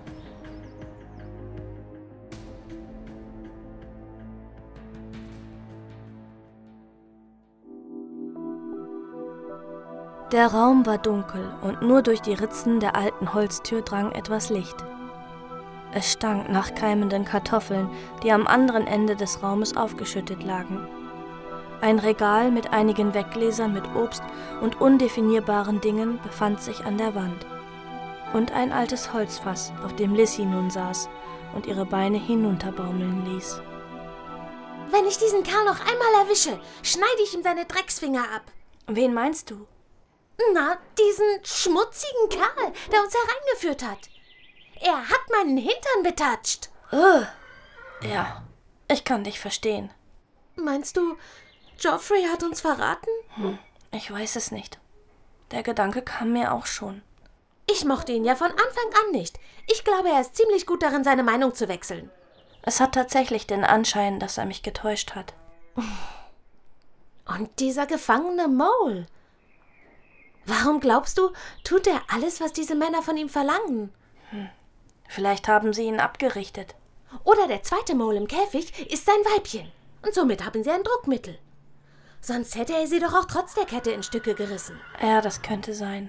Der Raum war dunkel und nur durch die Ritzen der alten Holztür drang etwas Licht. Es stank nach keimenden Kartoffeln, die am anderen Ende des Raumes aufgeschüttet lagen. Ein Regal mit einigen Weggläsern mit Obst und undefinierbaren Dingen befand sich an der Wand. Und ein altes Holzfass, auf dem Lissy nun saß und ihre Beine hinunterbaumeln ließ. Wenn ich diesen Kerl noch einmal erwische, schneide ich ihm seine Drecksfinger ab. Wen meinst du? Na, diesen schmutzigen Kerl, der uns hereingeführt hat. Er hat meinen Hintern betatscht. Uh, ja, ich kann dich verstehen. Meinst du, Geoffrey hat uns verraten? Hm, ich weiß es nicht. Der Gedanke kam mir auch schon. Ich mochte ihn ja von Anfang an nicht. Ich glaube, er ist ziemlich gut darin, seine Meinung zu wechseln. Es hat tatsächlich den Anschein, dass er mich getäuscht hat. Und dieser gefangene Mole. Warum glaubst du, tut er alles, was diese Männer von ihm verlangen? Hm. Vielleicht haben sie ihn abgerichtet. Oder der zweite Mole im Käfig ist sein Weibchen. Und somit haben sie ein Druckmittel. Sonst hätte er sie doch auch trotz der Kette in Stücke gerissen. Ja, das könnte sein.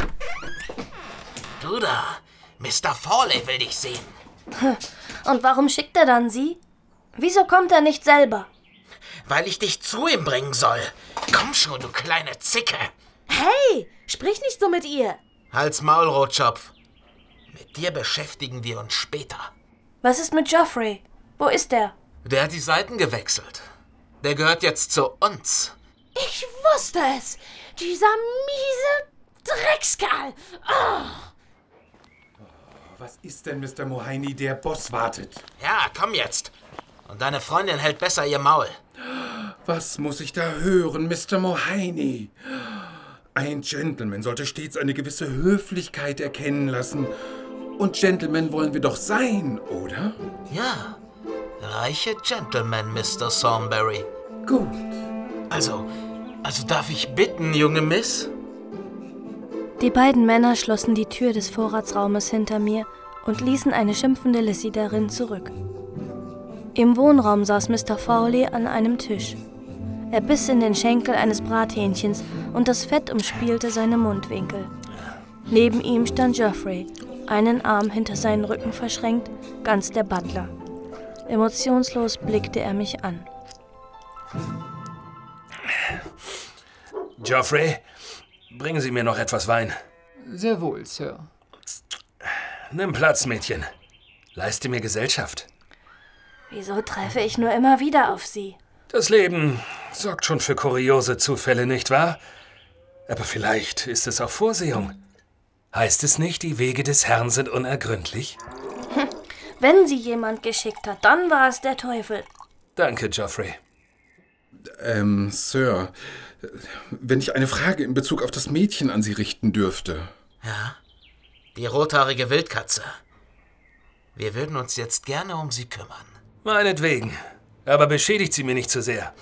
Du da, Mister Fawley will dich sehen. Und warum schickt er dann sie? Wieso kommt er nicht selber? Weil ich dich zu ihm bringen soll. Komm schon, du kleine Zicke. Hey, sprich nicht so mit ihr. Halt's Maul, Rotschopf. Mit dir beschäftigen wir uns später. Was ist mit Geoffrey? Wo ist er? Der hat die Seiten gewechselt. Der gehört jetzt zu uns. Ich wusste es. Dieser miese Dreckskerl. Oh. Was ist denn, Mister Mohini? Der Boss wartet. Ja, komm jetzt. Und deine Freundin hält besser ihr Maul. Was muss ich da hören, Mister Mohini? Ein Gentleman sollte stets eine gewisse Höflichkeit erkennen lassen. Und Gentlemen wollen wir doch sein, oder? Ja, reiche Gentlemen, Mister Thornberry. Gut. Also, also darf ich bitten, junge Miss? Die beiden Männer schlossen die Tür des Vorratsraumes hinter mir und ließen eine schimpfende Lissy darin zurück. Im Wohnraum saß Mister Fawley an einem Tisch. Er biss in den Schenkel eines Brathähnchens und das Fett umspielte seine Mundwinkel. Neben ihm stand Geoffrey, einen Arm hinter seinen Rücken verschränkt, ganz der Butler. Emotionslos blickte er mich an. Geoffrey, bringen Sie mir noch etwas Wein. Sehr wohl, Sir. Nimm Platz, Mädchen. Leiste mir Gesellschaft. Wieso treffe ich nur immer wieder auf Sie? Das Leben sorgt schon für kuriose Zufälle, nicht wahr? Aber vielleicht ist es auch Vorsehung. Heißt es nicht, die Wege des Herrn sind unergründlich? Hm. Wenn sie jemand geschickt hat, dann war es der Teufel. Danke, Geoffrey. Ähm, Sir, wenn ich eine Frage in Bezug auf das Mädchen an Sie richten dürfte. Ja, die rothaarige Wildkatze. Wir würden uns jetzt gerne um sie kümmern. Meinetwegen. Aber beschädigt sie mir nicht zu sehr.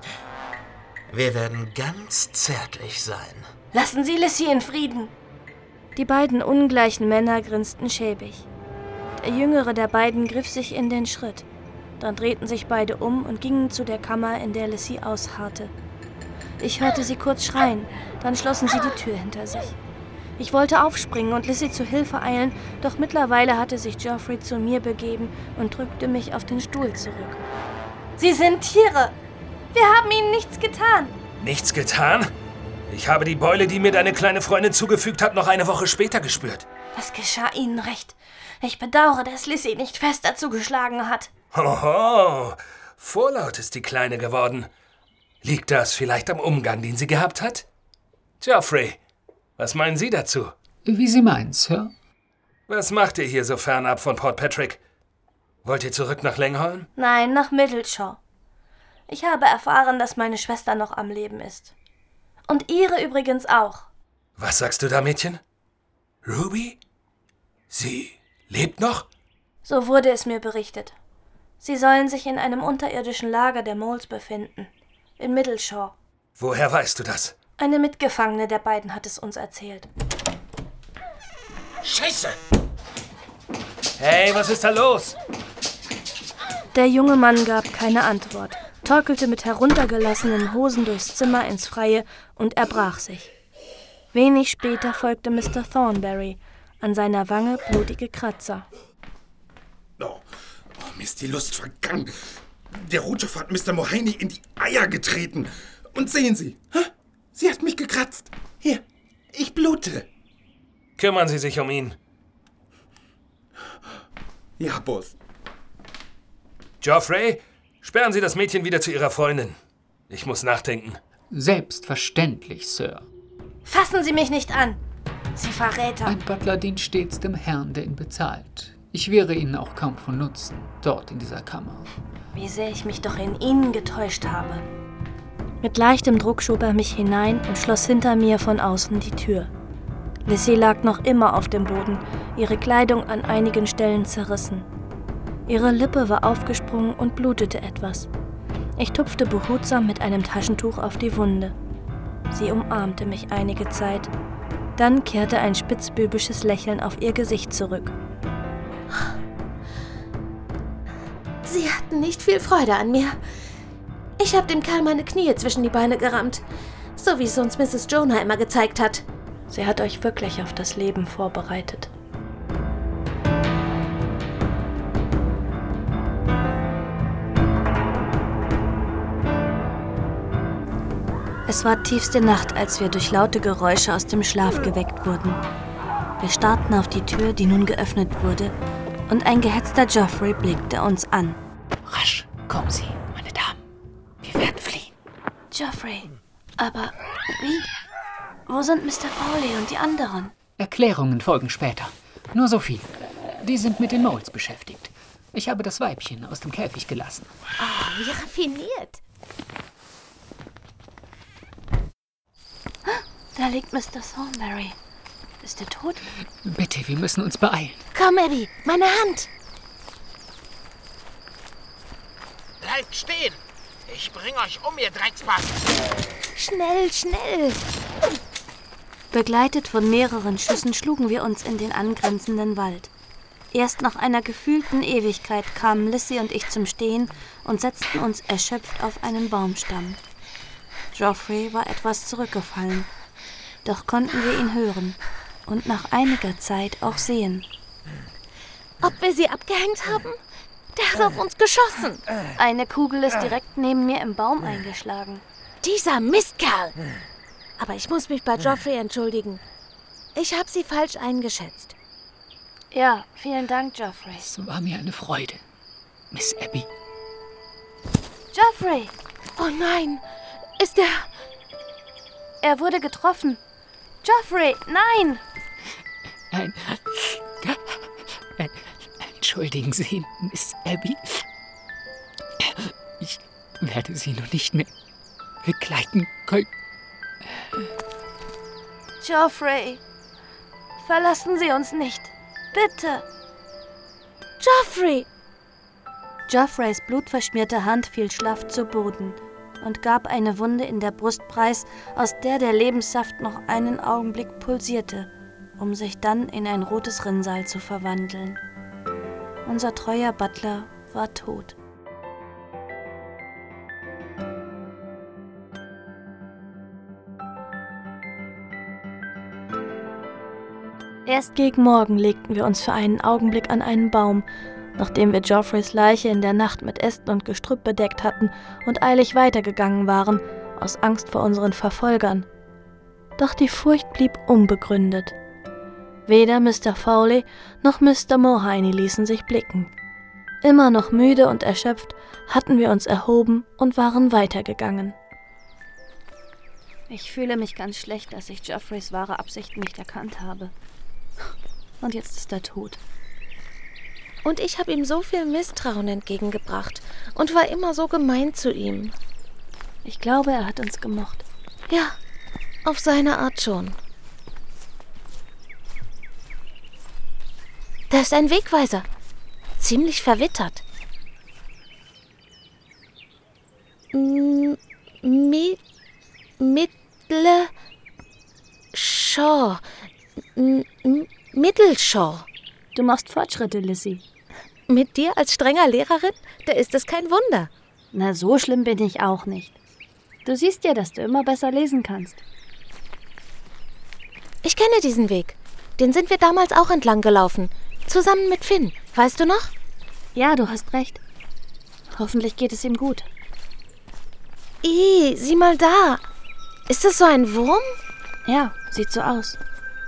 Wir werden ganz zärtlich sein. Lassen Sie Lissy in Frieden. Die beiden ungleichen Männer grinsten schäbig. Der jüngere der beiden griff sich in den Schritt. Dann drehten sich beide um und gingen zu der Kammer, in der Lissy ausharrte. Ich hörte sie kurz schreien, dann schlossen sie die Tür hinter sich. Ich wollte aufspringen und Lissy zu Hilfe eilen, doch mittlerweile hatte sich Geoffrey zu mir begeben und drückte mich auf den Stuhl zurück. Sie sind Tiere! Wir haben ihnen nichts getan! Nichts getan? Ich habe die Beule, die mir deine kleine Freundin zugefügt hat, noch eine Woche später gespürt. Das geschah Ihnen recht. Ich bedauere, dass Lissy nicht fester zugeschlagen hat. Hoho, vorlaut ist die Kleine geworden. Liegt das vielleicht am Umgang, den sie gehabt hat? Geoffrey, was meinen Sie dazu? Wie Sie meinen, Sir. Was macht ihr hier so fernab von Port Patrick? Wollt ihr zurück nach Langholm? Nein, nach Middleshaw. Ich habe erfahren, dass meine Schwester noch am Leben ist. Und ihre übrigens auch. Was sagst du da, Mädchen? Ruby? Sie lebt noch? So wurde es mir berichtet. Sie sollen sich in einem unterirdischen Lager der Moles befinden. In Middleshaw. Woher weißt du das? Eine Mitgefangene der beiden hat es uns erzählt. Scheiße! Hey, was ist da los? Der junge Mann gab keine Antwort, torkelte mit heruntergelassenen Hosen durchs Zimmer ins Freie und erbrach sich. Wenig später folgte Mister Thornberry, an seiner Wange blutige Kratzer. Oh, oh, mir ist die Lust vergangen. Der Rotschopf hat Mister Mohini in die Eier getreten. Und sehen Sie, sie hat mich gekratzt. Hier, ich blute. Kümmern Sie sich um ihn. Ja, Boss. Geoffrey, sperren Sie das Mädchen wieder zu ihrer Freundin. Ich muss nachdenken. Selbstverständlich, Sir. Fassen Sie mich nicht an, Sie Verräter. Ein Butler dient stets dem Herrn, der ihn bezahlt. Ich wäre Ihnen auch kaum von Nutzen, dort in dieser Kammer. Wie sehr ich mich doch in Ihnen getäuscht habe. Mit leichtem Druck schob er mich hinein und schloss hinter mir von außen die Tür. Lissy lag noch immer auf dem Boden, ihre Kleidung an einigen Stellen zerrissen. Ihre Lippe war aufgesprungen und blutete etwas. Ich tupfte behutsam mit einem Taschentuch auf die Wunde. Sie umarmte mich einige Zeit. Dann kehrte ein spitzbübisches Lächeln auf ihr Gesicht zurück. Sie hatten nicht viel Freude an mir. Ich habe dem Kerl meine Knie zwischen die Beine gerammt, so wie es uns Misses Jonah immer gezeigt hat. Sie hat euch wirklich auf das Leben vorbereitet. Es war tiefste Nacht, als wir durch laute Geräusche aus dem Schlaf geweckt wurden. Wir starrten auf die Tür, die nun geöffnet wurde, und ein gehetzter Geoffrey blickte uns an. Rasch, kommen Sie, meine Damen. Wir werden fliehen. Geoffrey, aber wie? Wo sind Mister Fowley und die anderen? Erklärungen folgen später. Nur so viel. Die sind mit den Moles beschäftigt. Ich habe das Weibchen aus dem Käfig gelassen. Oh, wie raffiniert. Da liegt Mister Thornberry. Ist er tot? Bitte, wir müssen uns beeilen. Komm, Abby, meine Hand. Bleibt stehen. Ich bring euch um, ihr Dreckspass. Schnell, schnell. Begleitet von mehreren Schüssen schlugen wir uns in den angrenzenden Wald. Erst nach einer gefühlten Ewigkeit kamen Lizzie und ich zum Stehen und setzten uns erschöpft auf einen Baumstamm. Geoffrey war etwas zurückgefallen. Doch konnten wir ihn hören und nach einiger Zeit auch sehen. Ob wir sie abgehängt haben? Der hat auf uns geschossen. Eine Kugel ist direkt neben mir im Baum eingeschlagen. Dieser Mistkerl! Aber ich muss mich bei Geoffrey entschuldigen. Ich habe sie falsch eingeschätzt. Ja, vielen Dank, Geoffrey. Es war mir eine Freude, Miss Abby. Geoffrey! Oh nein! Ist er... Er wurde getroffen. Geoffrey, nein! Ein, ein, entschuldigen Sie, Miss Abby. Ich werde Sie noch nicht mehr begleiten können. Geoffrey, verlassen Sie uns nicht. Bitte. Geoffrey! Geoffreys blutverschmierte Hand fiel schlaff zu Boden und gab eine Wunde in der Brust preis, aus der der Lebenssaft noch einen Augenblick pulsierte, um sich dann in ein rotes Rinnsal zu verwandeln. Unser treuer Butler war tot. Erst gegen Morgen legten wir uns für einen Augenblick an einen Baum, nachdem wir Geoffreys Leiche in der Nacht mit Ästen und Gestrüpp bedeckt hatten und eilig weitergegangen waren, aus Angst vor unseren Verfolgern. Doch die Furcht blieb unbegründet. Weder Mister Fowley noch Mister Mulherney ließen sich blicken. Immer noch müde und erschöpft hatten wir uns erhoben und waren weitergegangen. Ich fühle mich ganz schlecht, dass ich Geoffreys wahre Absichten nicht erkannt habe. Und jetzt ist er tot. Und ich habe ihm so viel Misstrauen entgegengebracht und war immer so gemein zu ihm. Ich glaube, er hat uns gemocht. Ja, auf seine Art schon. Da ist ein Wegweiser. Ziemlich verwittert. M- Mi- Mittle Shaw. M- M- Middleshaw. Du machst Fortschritte, Lizzie. Mit dir als strenger Lehrerin? Da ist es kein Wunder. Na, so schlimm bin ich auch nicht. Du siehst ja, dass du immer besser lesen kannst. Ich kenne diesen Weg. Den sind wir damals auch entlang gelaufen. Zusammen mit Finn. Weißt du noch? Ja, du hast recht. Hoffentlich geht es ihm gut. Ih, sieh mal da. Ist das so ein Wurm? Ja, sieht so aus.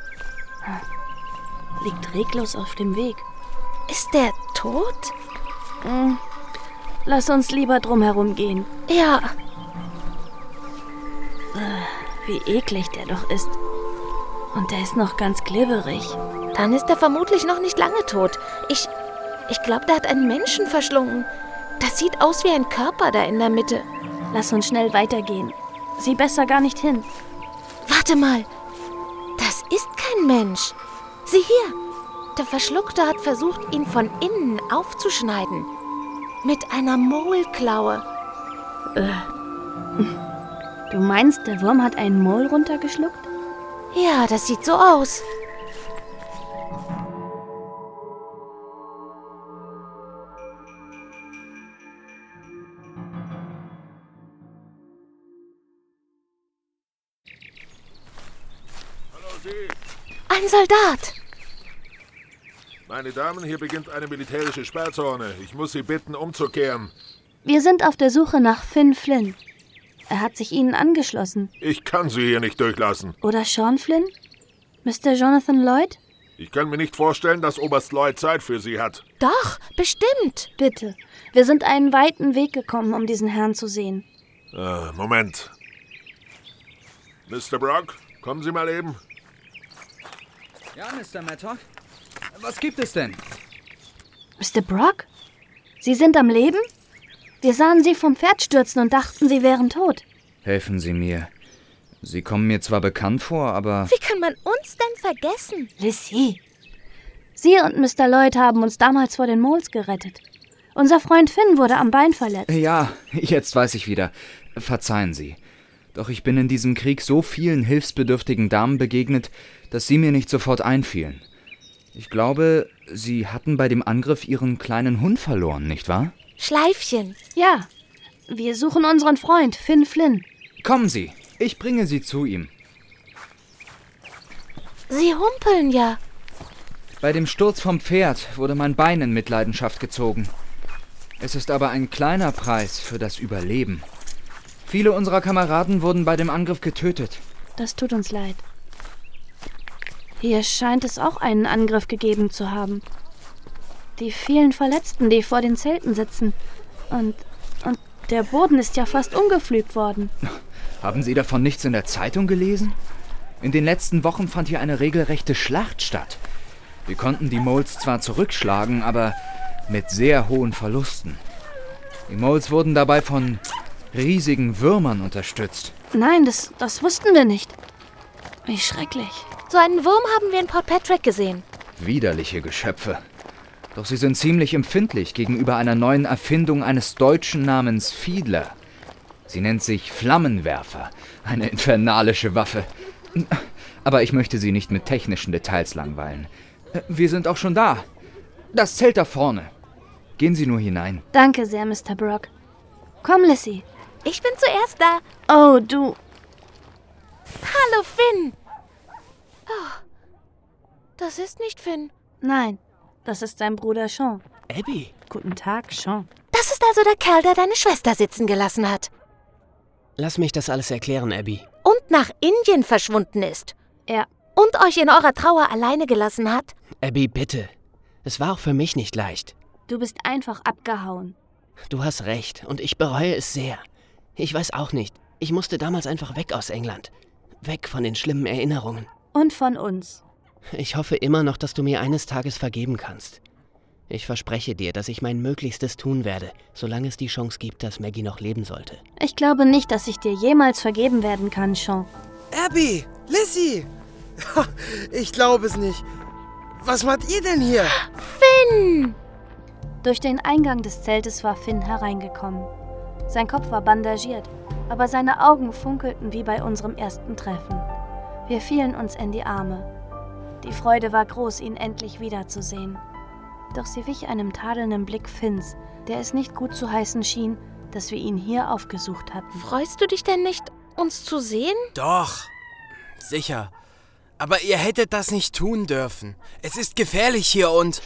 Liegt reglos auf dem Weg. Ist der tot? Hm. Lass uns lieber drumherum gehen. Ja. Wie eklig der doch ist. Und der ist noch ganz glibberig. Dann ist er vermutlich noch nicht lange tot. Ich, ich glaube, der hat einen Menschen verschlungen. Das sieht aus wie ein Körper da in der Mitte. Lass uns schnell weitergehen. Sieh besser gar nicht hin. Warte mal. Das ist kein Mensch. Sieh hier. Der Verschluckte hat versucht, ihn von innen aufzuschneiden. Mit einer Maulklaue. Du meinst, der Wurm hat einen Mole runtergeschluckt? Ja, das sieht so aus. Hallo Sie. Ein Soldat. Meine Damen, hier beginnt eine militärische Sperrzone. Ich muss Sie bitten, umzukehren. Wir sind auf der Suche nach Finn Flynn. Er hat sich Ihnen angeschlossen. Ich kann Sie hier nicht durchlassen. Oder Sean Flynn? Mister Jonathan Lloyd? Ich kann mir nicht vorstellen, dass Oberst Lloyd Zeit für Sie hat. Doch, bestimmt. Bitte. Wir sind einen weiten Weg gekommen, um diesen Herrn zu sehen. Äh, Moment. Mister Brock, kommen Sie mal eben. Ja, Mister Mattock. Was gibt es denn? Mister Brock? Sie sind am Leben? Wir sahen Sie vom Pferd stürzen und dachten, Sie wären tot. Helfen Sie mir. Sie kommen mir zwar bekannt vor, aber... Wie kann man uns denn vergessen? Lissy. Sie und Mister Lloyd haben uns damals vor den Moles gerettet. Unser Freund Finn wurde am Bein verletzt. Ja, jetzt weiß ich wieder. Verzeihen Sie. Doch ich bin in diesem Krieg so vielen hilfsbedürftigen Damen begegnet, dass Sie mir nicht sofort einfielen. Ich glaube, Sie hatten bei dem Angriff Ihren kleinen Hund verloren, nicht wahr? Schleifchen. Ja, wir suchen unseren Freund, Finn Flynn. Kommen Sie, ich bringe Sie zu ihm. Sie humpeln ja. Bei dem Sturz vom Pferd wurde mein Bein in Mitleidenschaft gezogen. Es ist aber ein kleiner Preis für das Überleben. Viele unserer Kameraden wurden bei dem Angriff getötet. Das tut uns leid. Hier scheint es auch einen Angriff gegeben zu haben. Die vielen Verletzten, die vor den Zelten sitzen. Und, und der Boden ist ja fast umgepflügt worden. Haben Sie davon nichts in der Zeitung gelesen? In den letzten Wochen fand hier eine regelrechte Schlacht statt. Wir konnten die Moles zwar zurückschlagen, aber mit sehr hohen Verlusten. Die Moles wurden dabei von riesigen Würmern unterstützt. Nein, das, das wussten wir nicht. Wie schrecklich. So einen Wurm haben wir in Port Patrick gesehen. Widerliche Geschöpfe. Doch sie sind ziemlich empfindlich gegenüber einer neuen Erfindung eines Deutschen namens Fiedler. Sie nennt sich Flammenwerfer. Eine infernalische Waffe. Aber ich möchte Sie nicht mit technischen Details langweilen. Wir sind auch schon da. Das Zelt da vorne. Gehen Sie nur hinein. Danke sehr, Mister Brock. Komm, Lissy. Ich bin zuerst da. Oh, du. Hallo, Finn. Oh, das ist nicht Finn. Nein, das ist sein Bruder Sean. Abby. Guten Tag, Sean. Das ist also der Kerl, der deine Schwester sitzen gelassen hat. Lass mich das alles erklären, Abby. Und nach Indien verschwunden ist. Ja. Und euch in eurer Trauer alleine gelassen hat. Abby, bitte. Es war auch für mich nicht leicht. Du bist einfach abgehauen. Du hast recht und ich bereue es sehr. Ich weiß auch nicht. Ich musste damals einfach weg aus England. Weg von den schlimmen Erinnerungen. Und von uns. Ich hoffe immer noch, dass du mir eines Tages vergeben kannst. Ich verspreche dir, dass ich mein Möglichstes tun werde, solange es die Chance gibt, dass Maggie noch leben sollte. Ich glaube nicht, dass ich dir jemals vergeben werden kann, Sean. Abby! Lissy! Ich glaube es nicht. Was macht ihr denn hier? Finn! Durch den Eingang des Zeltes war Finn hereingekommen. Sein Kopf war bandagiert, aber seine Augen funkelten wie bei unserem ersten Treffen. Wir fielen uns in die Arme. Die Freude war groß, ihn endlich wiederzusehen. Doch sie wich einem tadelnden Blick Finns, der es nicht gut zu heißen schien, dass wir ihn hier aufgesucht hatten. Freust du dich denn nicht, uns zu sehen? Doch, sicher. Aber ihr hättet das nicht tun dürfen. Es ist gefährlich hier und...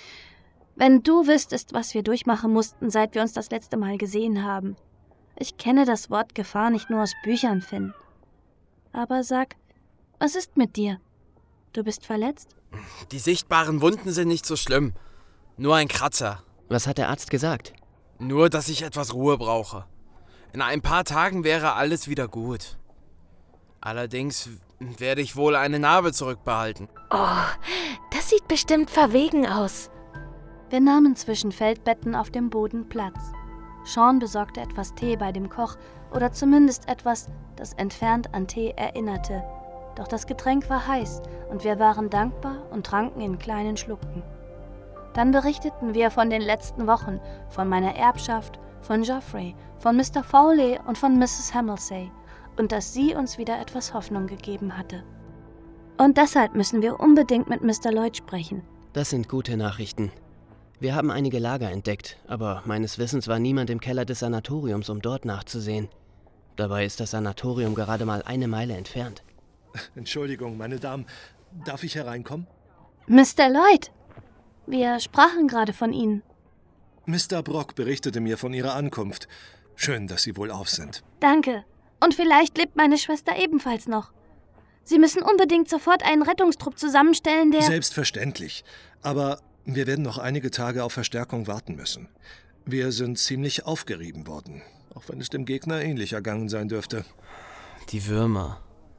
Wenn du wüsstest, was wir durchmachen mussten, seit wir uns das letzte Mal gesehen haben. Ich kenne das Wort Gefahr nicht nur aus Büchern, Finn. Aber sag, was ist mit dir? Du bist verletzt? Die sichtbaren Wunden sind nicht so schlimm. Nur ein Kratzer. Was hat der Arzt gesagt? Nur, dass ich etwas Ruhe brauche. In ein paar Tagen wäre alles wieder gut. Allerdings werde ich wohl eine Narbe zurückbehalten. Oh, das sieht bestimmt verwegen aus. Wir nahmen zwischen Feldbetten auf dem Boden Platz. Sean besorgte etwas Tee bei dem Koch oder zumindest etwas, das entfernt an Tee erinnerte. Doch das Getränk war heiß und wir waren dankbar und tranken in kleinen Schlucken. Dann berichteten wir von den letzten Wochen, von meiner Erbschaft, von Geoffrey, von Mister Fowley und von Misses Hamilsay und dass sie uns wieder etwas Hoffnung gegeben hatte. Und deshalb müssen wir unbedingt mit Mister Lloyd sprechen. Das sind gute Nachrichten. Wir haben einige Lager entdeckt, aber meines Wissens war niemand im Keller des Sanatoriums, um dort nachzusehen. Dabei ist das Sanatorium gerade mal eine Meile entfernt. Entschuldigung, meine Damen, darf ich hereinkommen? Mister Lloyd, wir sprachen gerade von Ihnen. Mister Brock berichtete mir von Ihrer Ankunft. Schön, dass Sie wohlauf sind. Danke. Und vielleicht lebt meine Schwester ebenfalls noch. Sie müssen unbedingt sofort einen Rettungstrupp zusammenstellen, der... Selbstverständlich. Aber wir werden noch einige Tage auf Verstärkung warten müssen. Wir sind ziemlich aufgerieben worden, auch wenn es dem Gegner ähnlich ergangen sein dürfte. Die Würmer.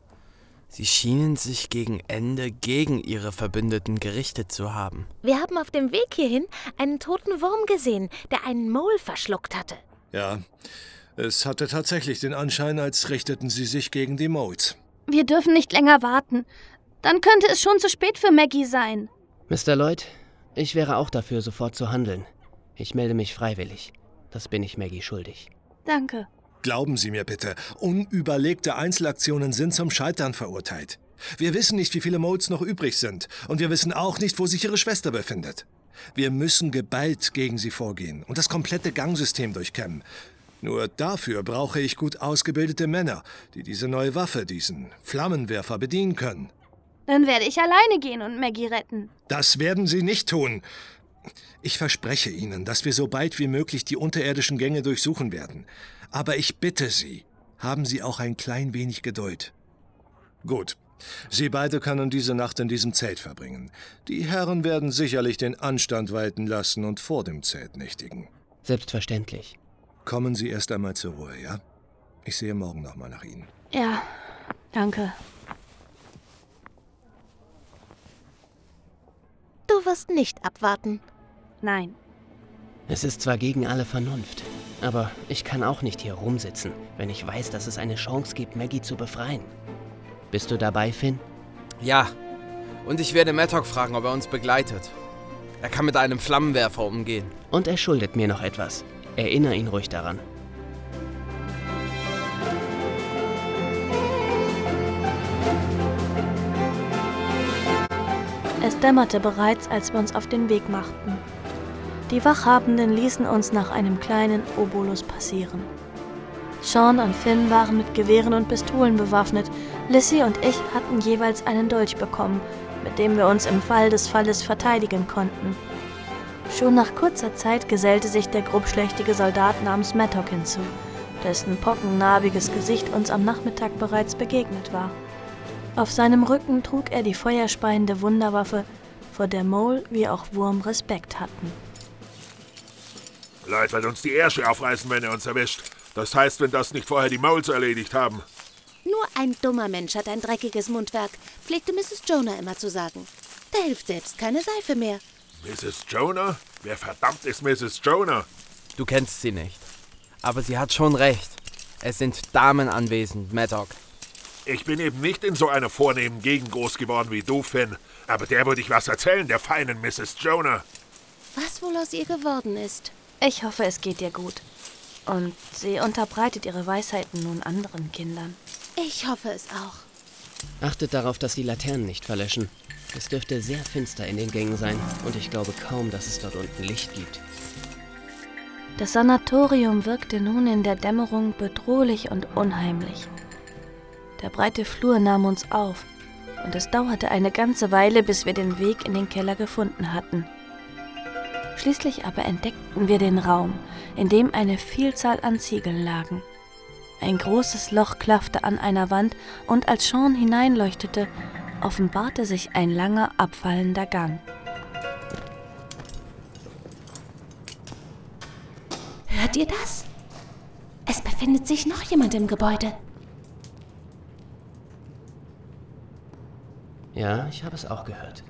Sie schienen sich gegen Ende gegen ihre Verbündeten gerichtet zu haben. Wir haben auf dem Weg hierhin einen toten Wurm gesehen, der einen Mole verschluckt hatte. Ja, es hatte tatsächlich den Anschein, als richteten sie sich gegen die Moles. Wir dürfen nicht länger warten. Dann könnte es schon zu spät für Maggie sein. Mister Lloyd, ich wäre auch dafür, sofort zu handeln. Ich melde mich freiwillig. Das bin ich Maggie schuldig. Danke. Glauben Sie mir bitte, unüberlegte Einzelaktionen sind zum Scheitern verurteilt. Wir wissen nicht, wie viele Moles noch übrig sind. Und wir wissen auch nicht, wo sich Ihre Schwester befindet. Wir müssen geballt gegen sie vorgehen und das komplette Gangsystem durchkämmen. Nur dafür brauche ich gut ausgebildete Männer, die diese neue Waffe, diesen Flammenwerfer, bedienen können. Dann werde ich alleine gehen und Maggie retten. Das werden Sie nicht tun. Ich verspreche Ihnen, dass wir so bald wie möglich die unterirdischen Gänge durchsuchen werden. Aber ich bitte Sie, haben Sie auch ein klein wenig Geduld. Gut, Sie beide können diese Nacht in diesem Zelt verbringen. Die Herren werden sicherlich den Anstand walten lassen und vor dem Zelt nächtigen. Selbstverständlich. Kommen Sie erst einmal zur Ruhe, ja? Ich sehe morgen noch mal nach Ihnen. Ja, danke. Du wirst nicht abwarten. Nein. Es ist zwar gegen alle Vernunft, aber ich kann auch nicht hier rumsitzen, wenn ich weiß, dass es eine Chance gibt, Maggie zu befreien. Bist du dabei, Finn? Ja. Und ich werde Mattock fragen, ob er uns begleitet. Er kann mit einem Flammenwerfer umgehen. Und er schuldet mir noch etwas. Erinnere ihn ruhig daran. Es dämmerte bereits, als wir uns auf den Weg machten. Die Wachhabenden ließen uns nach einem kleinen Obolus passieren. Sean und Finn waren mit Gewehren und Pistolen bewaffnet. Lissy und ich hatten jeweils einen Dolch bekommen, mit dem wir uns im Fall des Falles verteidigen konnten. Schon nach kurzer Zeit gesellte sich der grobschlächtige Soldat namens Mattock hinzu, dessen pockennarbiges Gesicht uns am Nachmittag bereits begegnet war. Auf seinem Rücken trug er die feuerspeiende Wunderwaffe, vor der Mole wie auch Wurm Respekt hatten. Lloyd wird uns die Ärsche aufreißen, wenn er uns erwischt. Das heißt, wenn das nicht vorher die Moles erledigt haben. Nur ein dummer Mensch hat ein dreckiges Mundwerk, pflegte Misses Jonah immer zu sagen. Da hilft selbst keine Seife mehr. Misses Jonah? Wer verdammt ist Misses Jonah? Du kennst sie nicht. Aber sie hat schon recht. Es sind Damen anwesend, Mattock. Ich bin eben nicht in so einer vornehmen Gegend groß geworden wie du, Finn. Aber der würde ich was erzählen, der feinen Misses Jonah. Was wohl aus ihr geworden ist? Ich hoffe, es geht ihr gut. Und sie unterbreitet ihre Weisheiten nun anderen Kindern. Ich hoffe es auch. Achtet darauf, dass die Laternen nicht verlöschen. Es dürfte sehr finster in den Gängen sein und ich glaube kaum, dass es dort unten Licht gibt. Das Sanatorium wirkte nun in der Dämmerung bedrohlich und unheimlich. Der breite Flur nahm uns auf und es dauerte eine ganze Weile, bis wir den Weg in den Keller gefunden hatten. Schließlich aber entdeckten wir den Raum, in dem eine Vielzahl an Ziegeln lagen. Ein großes Loch klaffte an einer Wand und als Sean hineinleuchtete, offenbarte sich ein langer, abfallender Gang. Hört ihr das? Es befindet sich noch jemand im Gebäude. Ja, ich habe es auch gehört.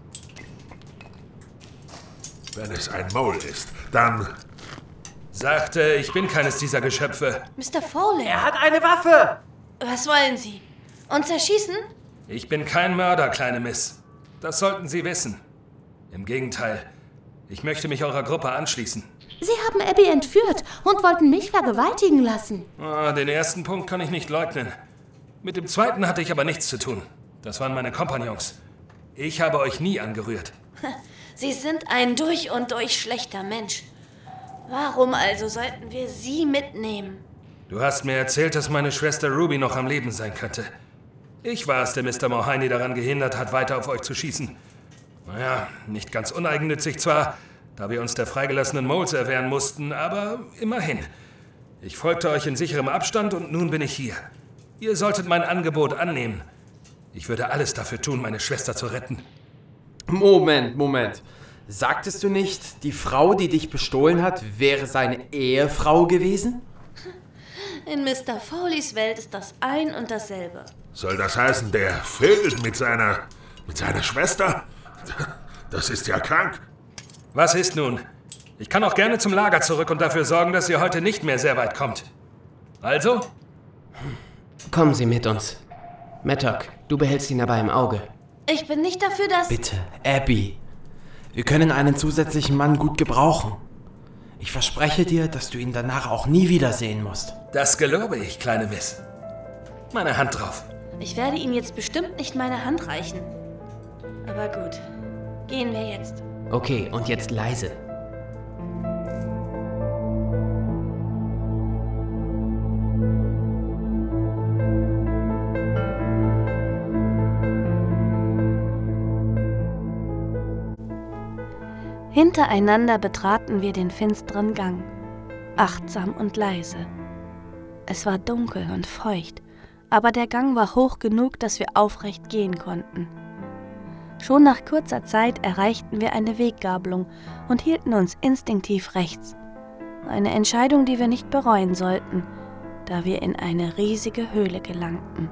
Wenn es ein Mole ist, dann... Sagte, ich bin keines dieser Geschöpfe. Mister Foley! Er hat eine Waffe! Was wollen Sie? Uns erschießen? Ich bin kein Mörder, kleine Miss. Das sollten Sie wissen. Im Gegenteil, ich möchte mich eurer Gruppe anschließen. Sie haben Abby entführt und wollten mich vergewaltigen lassen. Ah, den ersten Punkt kann ich nicht leugnen. Mit dem zweiten hatte ich aber nichts zu tun. Das waren meine Kompagnons. Ich habe euch nie angerührt. Sie sind ein durch und durch schlechter Mensch. Warum also sollten wir Sie mitnehmen? Du hast mir erzählt, dass meine Schwester Ruby noch am Leben sein könnte. Ich war es, der Mister Mulhoney daran gehindert hat, weiter auf euch zu schießen. Naja, nicht ganz uneigennützig zwar, da wir uns der freigelassenen Moles erwehren mussten, aber immerhin. Ich folgte euch in sicherem Abstand und nun bin ich hier. Ihr solltet mein Angebot annehmen. Ich würde alles dafür tun, meine Schwester zu retten. Moment, Moment. Sagtest du nicht, die Frau, die dich bestohlen hat, wäre seine Ehefrau gewesen? In Mister Fowleys Welt ist das ein und dasselbe. Soll das heißen, der vögelt mit seiner... mit seiner Schwester? Das ist ja krank. Was ist nun? Ich kann auch gerne zum Lager zurück und dafür sorgen, dass ihr heute nicht mehr sehr weit kommt. Also? Kommen Sie mit uns. Mattock, du behältst ihn aber im Auge. Ich bin nicht dafür, dass... Bitte, Abby. Wir können einen zusätzlichen Mann gut gebrauchen. Ich verspreche dir, dass du ihn danach auch nie wiedersehen musst. Das gelobe ich, kleine Miss. Meine Hand drauf. Ich werde Ihnen jetzt bestimmt nicht meine Hand reichen. Aber gut, gehen wir jetzt. Okay, und jetzt leise. Hintereinander betraten wir den finsteren Gang, achtsam und leise. Es war dunkel und feucht, aber der Gang war hoch genug, dass wir aufrecht gehen konnten. Schon nach kurzer Zeit erreichten wir eine Weggabelung und hielten uns instinktiv rechts. Eine Entscheidung, die wir nicht bereuen sollten, da wir in eine riesige Höhle gelangten.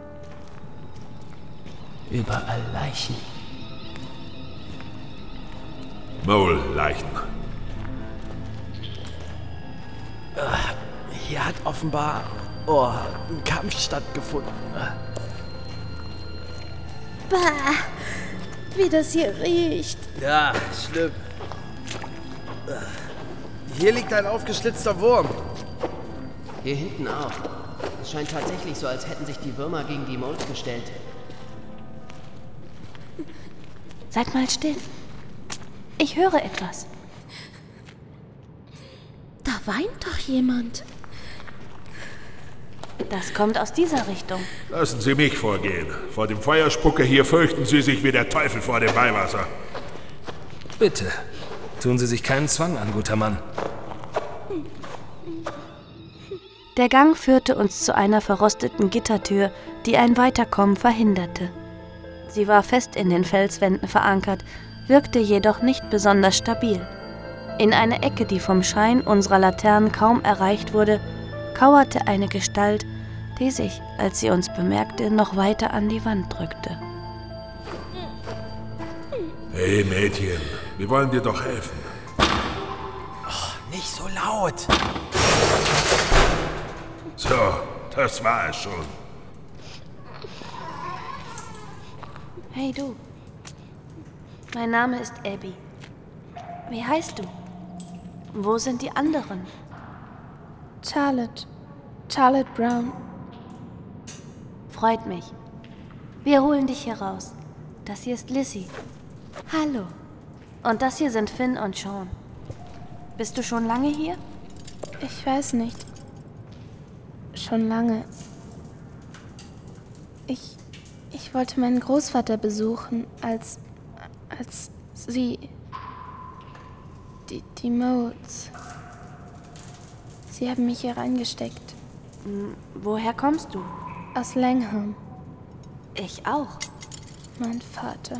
Überall Leichen. Mole-Leichen. Hier hat offenbar oh, ein Kampf stattgefunden. Bah, wie das hier riecht. Ja, schlimm. Hier liegt ein aufgeschlitzter Wurm. Hier hinten auch. Es scheint tatsächlich so, als hätten sich die Würmer gegen die Moles gestellt. Seid mal still. Ich höre etwas. Da weint doch jemand. Das kommt aus dieser Richtung. Lassen Sie mich vorgehen. Vor dem Feuerspucker hier fürchten Sie sich wie der Teufel vor dem Weihwasser. Bitte, tun Sie sich keinen Zwang an, guter Mann. Der Gang führte uns zu einer verrosteten Gittertür, die ein Weiterkommen verhinderte. Sie war fest in den Felswänden verankert, wirkte jedoch nicht besonders stabil. In einer Ecke, die vom Schein unserer Laternen kaum erreicht wurde, kauerte eine Gestalt, die sich, als sie uns bemerkte, noch weiter an die Wand drückte. Hey Mädchen, wir wollen dir doch helfen. Oh, nicht so laut. So, das war es schon. Hey du. Mein Name ist Abby. Wie heißt du? Wo sind die anderen? Charlotte. Charlotte Brown. Freut mich. Wir holen dich hier raus. Das hier ist Lizzie. Hallo. Und das hier sind Finn und Sean. Bist du schon lange hier? Ich weiß nicht. Schon lange. Ich... Ich wollte meinen Großvater besuchen, als... als sie... Die, die Moles. Sie haben mich hier reingesteckt. Woher kommst du? Aus Langham. Ich auch. Mein Vater.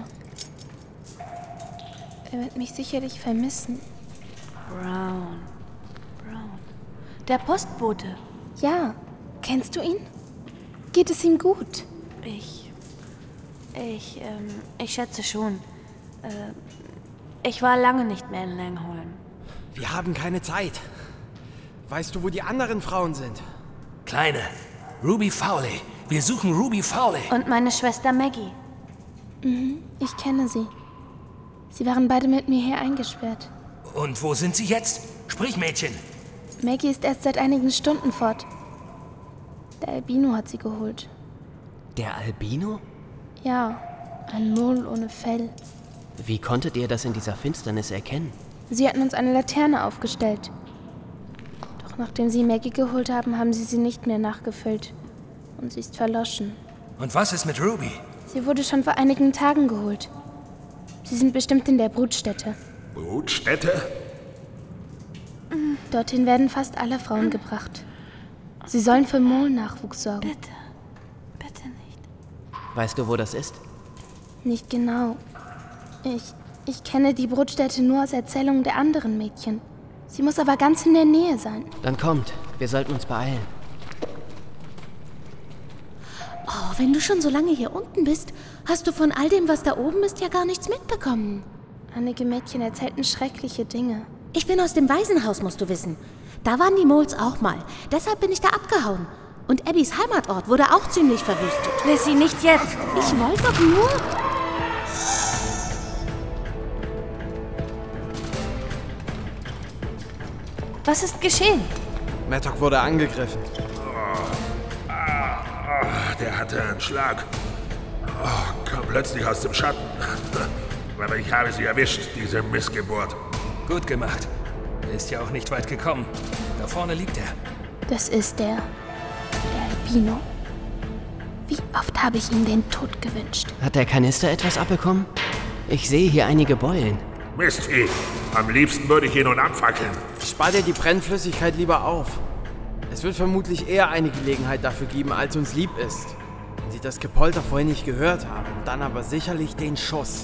Er wird mich sicherlich vermissen. Brown. Brown. Der Postbote. Ja. Kennst du ihn? Geht es ihm gut? Ich... Ich, ähm, ich schätze schon. Äh, ich war lange nicht mehr in Langholm. Wir haben keine Zeit. Weißt du, wo die anderen Frauen sind? Kleine, Ruby Fowley. Wir suchen Ruby Fowley. Und meine Schwester Maggie. Mhm, ich kenne sie. Sie waren beide mit mir hier eingesperrt. Und wo sind sie jetzt? Sprich, Mädchen. Maggie ist erst seit einigen Stunden fort. Der Albino hat sie geholt. Der Albino? Ja, ein Mol ohne Fell. Wie konntet ihr das in dieser Finsternis erkennen? Sie hatten uns eine Laterne aufgestellt. Doch nachdem sie Maggie geholt haben, haben sie sie nicht mehr nachgefüllt. Und sie ist verloschen. Und was ist mit Ruby? Sie wurde schon vor einigen Tagen geholt. Sie sind bestimmt in der Brutstätte. Brutstätte? Dorthin werden fast alle Frauen gebracht. Sie sollen für Mol-Nachwuchs sorgen. Bitte. Bitte nicht. Weißt du, wo das ist? Nicht genau. Ich, ich kenne die Brutstätte nur aus Erzählungen der anderen Mädchen. Sie muss aber ganz in der Nähe sein. Dann kommt. Wir sollten uns beeilen. Oh, wenn du schon so lange hier unten bist, hast du von all dem, was da oben ist, ja gar nichts mitbekommen. Einige Mädchen erzählten schreckliche Dinge. Ich bin aus dem Waisenhaus, musst du wissen. Da waren die Moles auch mal. Deshalb bin ich da abgehauen. Und Abbys Heimatort wurde auch ziemlich verwüstet. Lissy, nicht jetzt! Ich wollte doch nur... Was ist geschehen? Mattock wurde angegriffen. Oh. Ah, ah, der hatte einen Schlag. Oh, kam plötzlich aus dem Schatten. Aber ich habe sie erwischt, diese Missgeburt. Gut gemacht. Er ist ja auch nicht weit gekommen. Da vorne liegt er. Das ist der... der Albino. Wie oft habe ich ihm den Tod gewünscht. Hat der Kanister etwas abbekommen? Ich sehe hier einige Beulen. Mistvieh. Am liebsten würde ich ihn nun abfackeln. Spar dir die Brennflüssigkeit lieber auf. Es wird vermutlich eher eine Gelegenheit dafür geben, als uns lieb ist. Wenn sie das Gepolter vorhin nicht gehört haben, dann aber sicherlich den Schuss.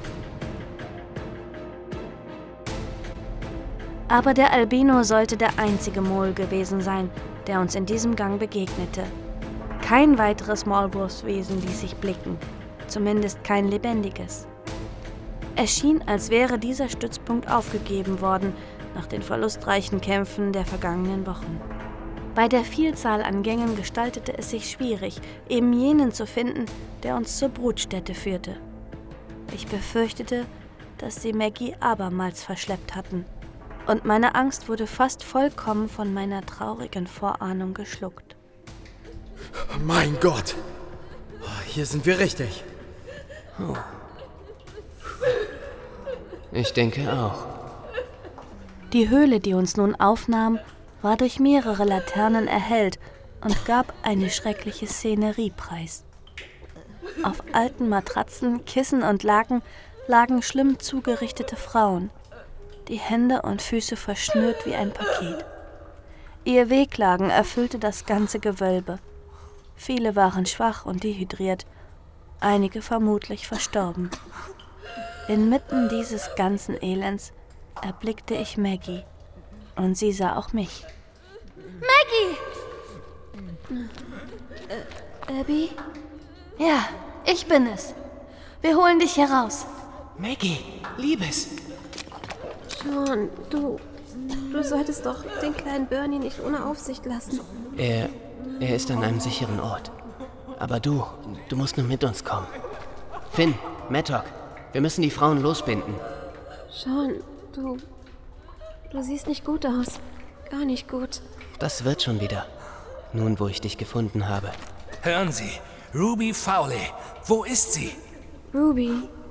Aber der Albino sollte der einzige Mol gewesen sein, der uns in diesem Gang begegnete. Kein weiteres Maulwurfswesen ließ sich blicken, zumindest kein lebendiges. Es schien, als wäre dieser Stützpunkt aufgegeben worden nach den verlustreichen Kämpfen der vergangenen Wochen. Bei der Vielzahl an Gängen gestaltete es sich schwierig, eben jenen zu finden, der uns zur Brutstätte führte. Ich befürchtete, dass sie Maggie abermals verschleppt hatten. Und meine Angst wurde fast vollkommen von meiner traurigen Vorahnung geschluckt. Mein Gott! Hier sind wir richtig. Oh. Ich denke auch. Die Höhle, die uns nun aufnahm, war durch mehrere Laternen erhellt und gab eine schreckliche Szenerie preis. Auf alten Matratzen, Kissen und Laken lagen schlimm zugerichtete Frauen, die Hände und Füße verschnürt wie ein Paket. Ihr Wehklagen erfüllte das ganze Gewölbe. Viele waren schwach und dehydriert, einige vermutlich verstorben. Inmitten dieses ganzen Elends erblickte ich Maggie und sie sah auch mich. Maggie! Äh, Abby? Ja, ich bin es. Wir holen dich heraus. Maggie, Liebes! Sean, du... Du solltest doch den kleinen Bernie nicht ohne Aufsicht lassen. Er... er ist an einem sicheren Ort. Aber du, du musst nur mit uns kommen. Finn, Mattock, wir müssen die Frauen losbinden. Sean, du... Du siehst nicht gut aus. Gar nicht gut. Das wird schon wieder. Nun, wo ich dich gefunden habe. Hören Sie, Ruby Fowley, wo ist sie? Ruby?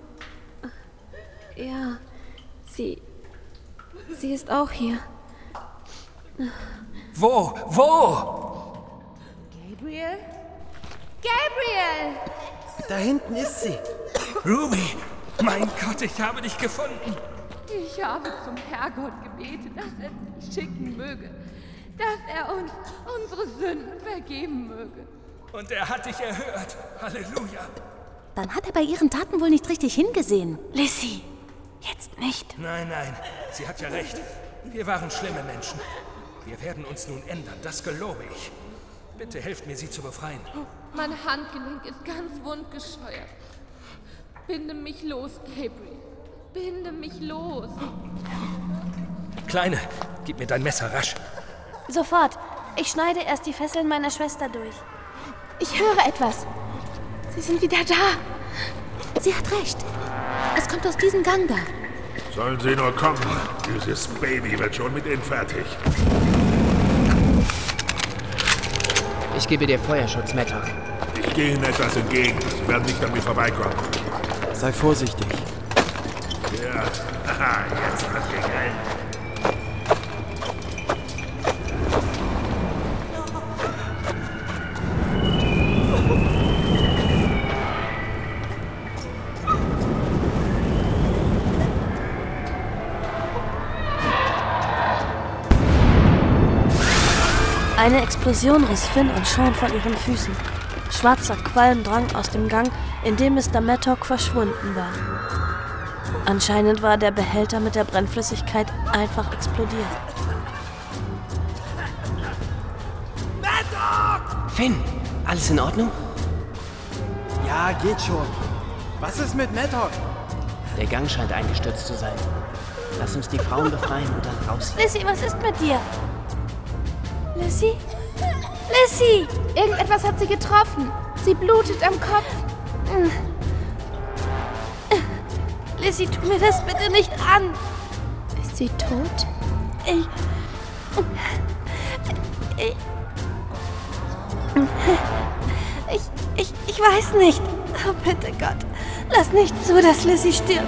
Ja, sie... Sie ist auch hier. Wo? Wo? Gabriel? Gabriel! Da hinten ist sie. Ruby! Mein Gott, ich habe dich gefunden. Ich habe zum Herrgott gebetet, dass er dich schicken möge. Dass er uns unsere Sünden vergeben möge. Und er hat dich erhört. Halleluja. Dann hat er bei ihren Taten wohl nicht richtig hingesehen. Lissy, jetzt nicht. Nein, nein, sie hat ja recht. Wir waren schlimme Menschen. Wir werden uns nun ändern, das gelobe ich. Bitte helft mir, sie zu befreien. Mein Handgelenk ist ganz wund gescheuert. Binde mich los, Gabriel. Binde mich los. Kleine, gib mir dein Messer rasch. Sofort. Ich schneide erst die Fesseln meiner Schwester durch. Ich höre etwas. Sie sind wieder da. Sie hat recht. Es kommt aus diesem Gang da. Sollen sie nur kommen. Dieses Baby wird schon mit ihnen fertig. Ich gebe dir Feuerschutz, Mattock. Ich gehe Ihnen etwas entgegen. Sie werden nicht an mir vorbeikommen. Sei vorsichtig. Ja, haha, jetzt hat gegrillt. Eine Explosion riss Finn und Sean von ihren Füßen. Schwarzer Qualm drang aus dem Gang, in dem Mister Mattock verschwunden war. Anscheinend war der Behälter mit der Brennflüssigkeit einfach explodiert. Mattock! Finn, alles in Ordnung? Ja, geht schon. Was ist mit Mattock? Der Gang scheint eingestürzt zu sein. Lass uns die Frauen befreien und dann rausziehen. Lizzie, was ist mit dir? Lizzie? Lizzie! Irgendetwas hat sie getroffen. Sie blutet am Kopf. Lizzie, tu mir das bitte nicht an. Ist sie tot? Ich... Ich... Ich, ich, ich weiß nicht. Oh, bitte Gott, lass nicht zu, dass Lizzie stirbt.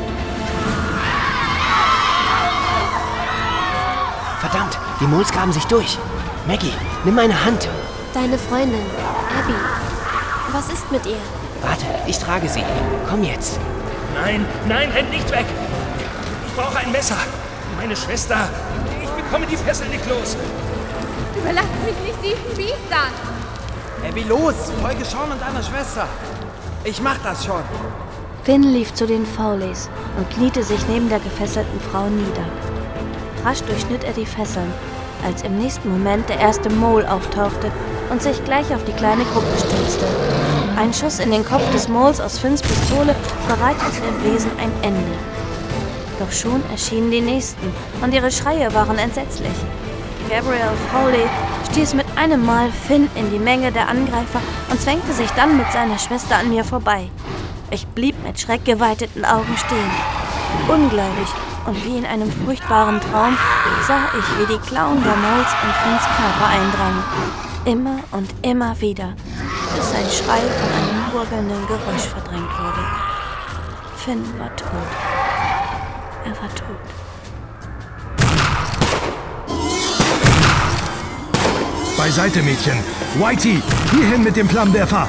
Verdammt, die Moles graben sich durch. Maggie, nimm meine Hand. Deine Freundin, Abby. Was ist mit ihr? Warte, ich trage sie. Komm jetzt. Nein, nein, rennt nicht weg. Ich brauche ein Messer. Meine Schwester. Ich bekomme die Fessel nicht los. Überlasst mich nicht diesen Biestern. Abby, los! Folge Sean und deiner Schwester. Ich mach das schon. Finn lief zu den Fowleys und kniete sich neben der gefesselten Frau nieder. Rasch durchschnitt er die Fesseln, als im nächsten Moment der erste Mole auftauchte und sich gleich auf die kleine Gruppe stürzte. Ein Schuss in den Kopf des Moles aus Finns Pistole bereitete dem Wesen ein Ende. Doch schon erschienen die Nächsten und ihre Schreie waren entsetzlich. Gabriel Foley stieß mit einem Mal Finn in die Menge der Angreifer und zwängte sich dann mit seiner Schwester an mir vorbei. Ich blieb mit schreckgeweiteten Augen stehen. Ungläubig und wie in einem furchtbaren Traum sah ich, wie die Klauen der Moles in Finns Körper eindrangen. Immer und immer wieder, bis sein Schrei von einem gurgelnden Geräusch verdrängt wurde. Finn war tot. Er war tot. Beiseite, Mädchen! Whitey, hierhin mit dem Flammenwerfer!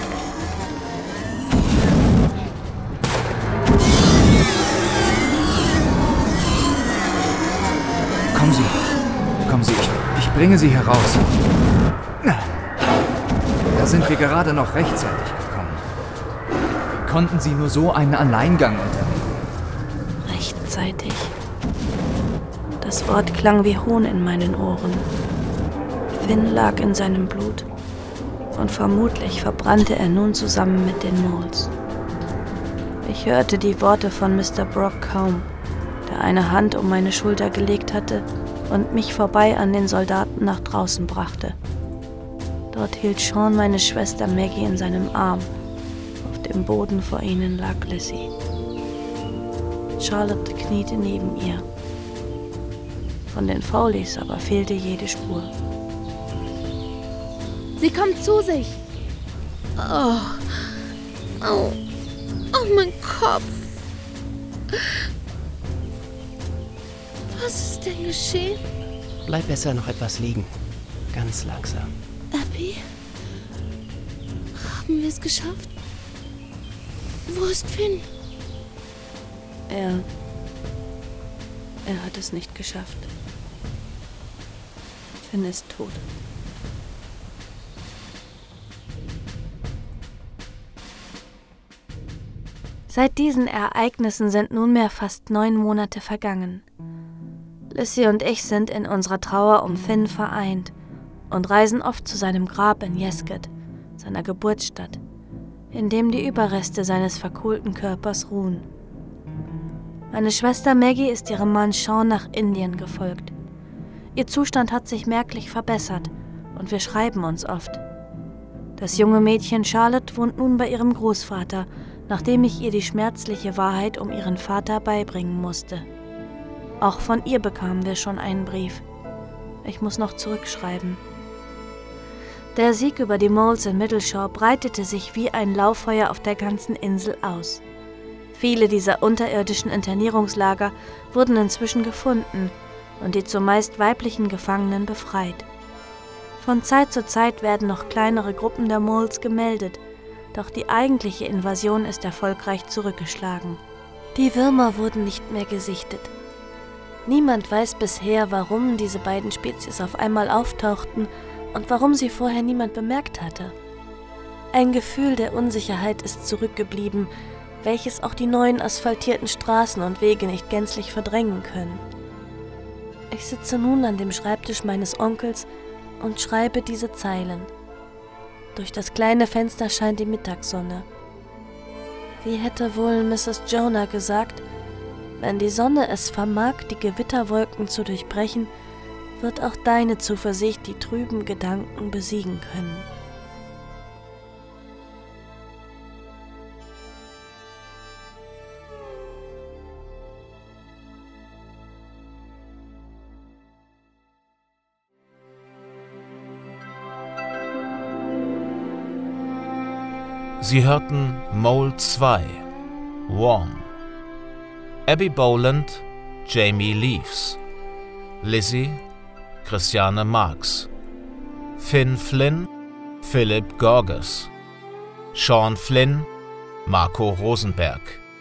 Kommen Sie. Kommen Sie, ich, ich bringe Sie heraus. Da sind wir gerade noch rechtzeitig gekommen. Wie konnten Sie nur so einen Alleingang unternehmen? Rechtzeitig. Das Wort klang wie Hohn in meinen Ohren. Finn lag in seinem Blut und vermutlich verbrannte er nun zusammen mit den Moles. Ich hörte die Worte von Mister Brock kaum, der eine Hand um meine Schulter gelegt hatte und mich vorbei an den Soldaten nach draußen brachte. Dort hielt Sean meine Schwester Maggie in seinem Arm. Auf dem Boden vor ihnen lag Lizzie. Charlotte kniete neben ihr. Von den Fowleys aber fehlte jede Spur. Sie kommt zu sich. Oh. Oh. Oh, mein Kopf. Was ist denn geschehen? Bleib besser noch etwas liegen. Ganz langsam. Abby? Haben wir es geschafft? Wo ist Finn? Er... Er hat es nicht geschafft. Finn ist tot. Seit diesen Ereignissen sind nunmehr fast neun Monate vergangen. Lizzie und ich sind in unserer Trauer um Finn vereint und reisen oft zu seinem Grab in Yescott, seiner Geburtsstadt, in dem die Überreste seines verkohlten Körpers ruhen. Meine Schwester Maggie ist ihrem Mann Sean nach Indien gefolgt. Ihr Zustand hat sich merklich verbessert und wir schreiben uns oft. Das junge Mädchen Charlotte wohnt nun bei ihrem Großvater, nachdem ich ihr die schmerzliche Wahrheit um ihren Vater beibringen musste. Auch von ihr bekamen wir schon einen Brief. Ich muss noch zurückschreiben. Der Sieg über die Moles in Middleshore breitete sich wie ein Lauffeuer auf der ganzen Insel aus. Viele dieser unterirdischen Internierungslager wurden inzwischen gefunden und die zumeist weiblichen Gefangenen befreit. Von Zeit zu Zeit werden noch kleinere Gruppen der Moles gemeldet, doch die eigentliche Invasion ist erfolgreich zurückgeschlagen. Die Würmer wurden nicht mehr gesichtet. Niemand weiß bisher, warum diese beiden Spezies auf einmal auftauchten und warum sie vorher niemand bemerkt hatte. Ein Gefühl der Unsicherheit ist zurückgeblieben, welches auch die neuen asphaltierten Straßen und Wege nicht gänzlich verdrängen können. Ich sitze nun an dem Schreibtisch meines Onkels und schreibe diese Zeilen. Durch das kleine Fenster scheint die Mittagssonne. Wie hätte wohl Misses Jonah gesagt, wenn die Sonne es vermag, die Gewitterwolken zu durchbrechen, wird auch deine Zuversicht die trüben Gedanken besiegen können. Sie hörten Mole zwei, Warm. Abby Boland, Jamie Leaves. Lizzie, Christiane Marx. Finn Flynn, Philip Gorges. Sean Flynn, Marco Rosenberg.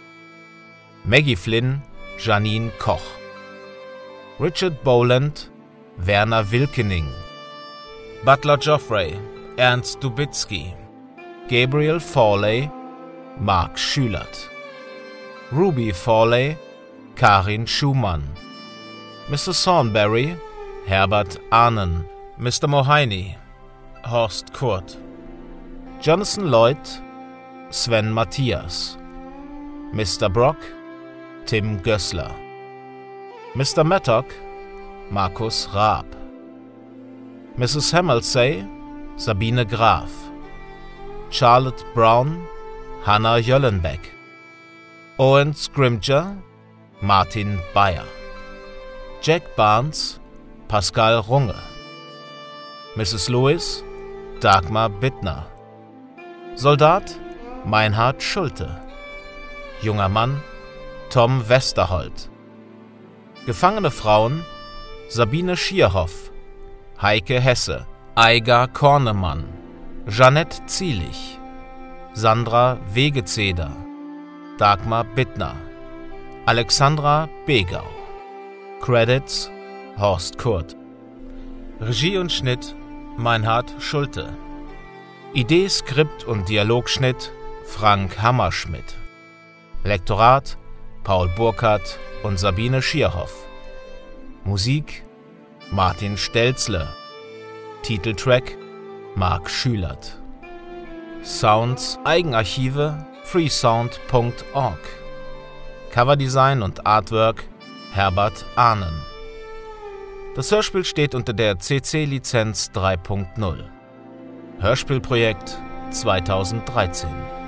Maggie Flynn, Janine Koch. Richard Boland, Werner Wilkening. Butler Joffrey, Ernst Dubitsky. Gabriel Fawley, Mark Schülert. Ruby Fawley, Karin Schumann. Mister Thornberry, Herbert Ahnen. Mister Mohaini, Horst Kurt. Jonathan Lloyd, Sven Matthias. Mister Brock, Tim Gößler. Mister Mattock, Markus Raab. Misses Hamelsay, Sabine Graf. Charlotte Brown, Hannah Jöllenbeck. Owen Scrimger, Martin Bayer. Jack Barnes, Pascal Runge. Misses Lewis, Dagmar Bittner. Soldat, Meinhard Schulte. Junger Mann, Tom Westerholt. Gefangene Frauen, Sabine Schierhoff, Heike Hesse, Aiga Kornemann, Jeanette Zielich, Sandra Wegezeder, Dagmar Bittner, Alexandra Begau. Credits Horst Kurt. Regie und Schnitt Meinhard Schulte. Idee, Skript und Dialogschnitt Frank Hammerschmidt. Lektorat Paul Burkhardt und Sabine Schierhoff. Musik Martin Stelzle. Titeltrack Marc Schülert. Sounds Eigenarchive freesound punkt org. Coverdesign und Artwork Herbert Ahnen. Das Hörspiel steht unter der C C-Lizenz drei Punkt null. Hörspielprojekt zweitausenddreizehn.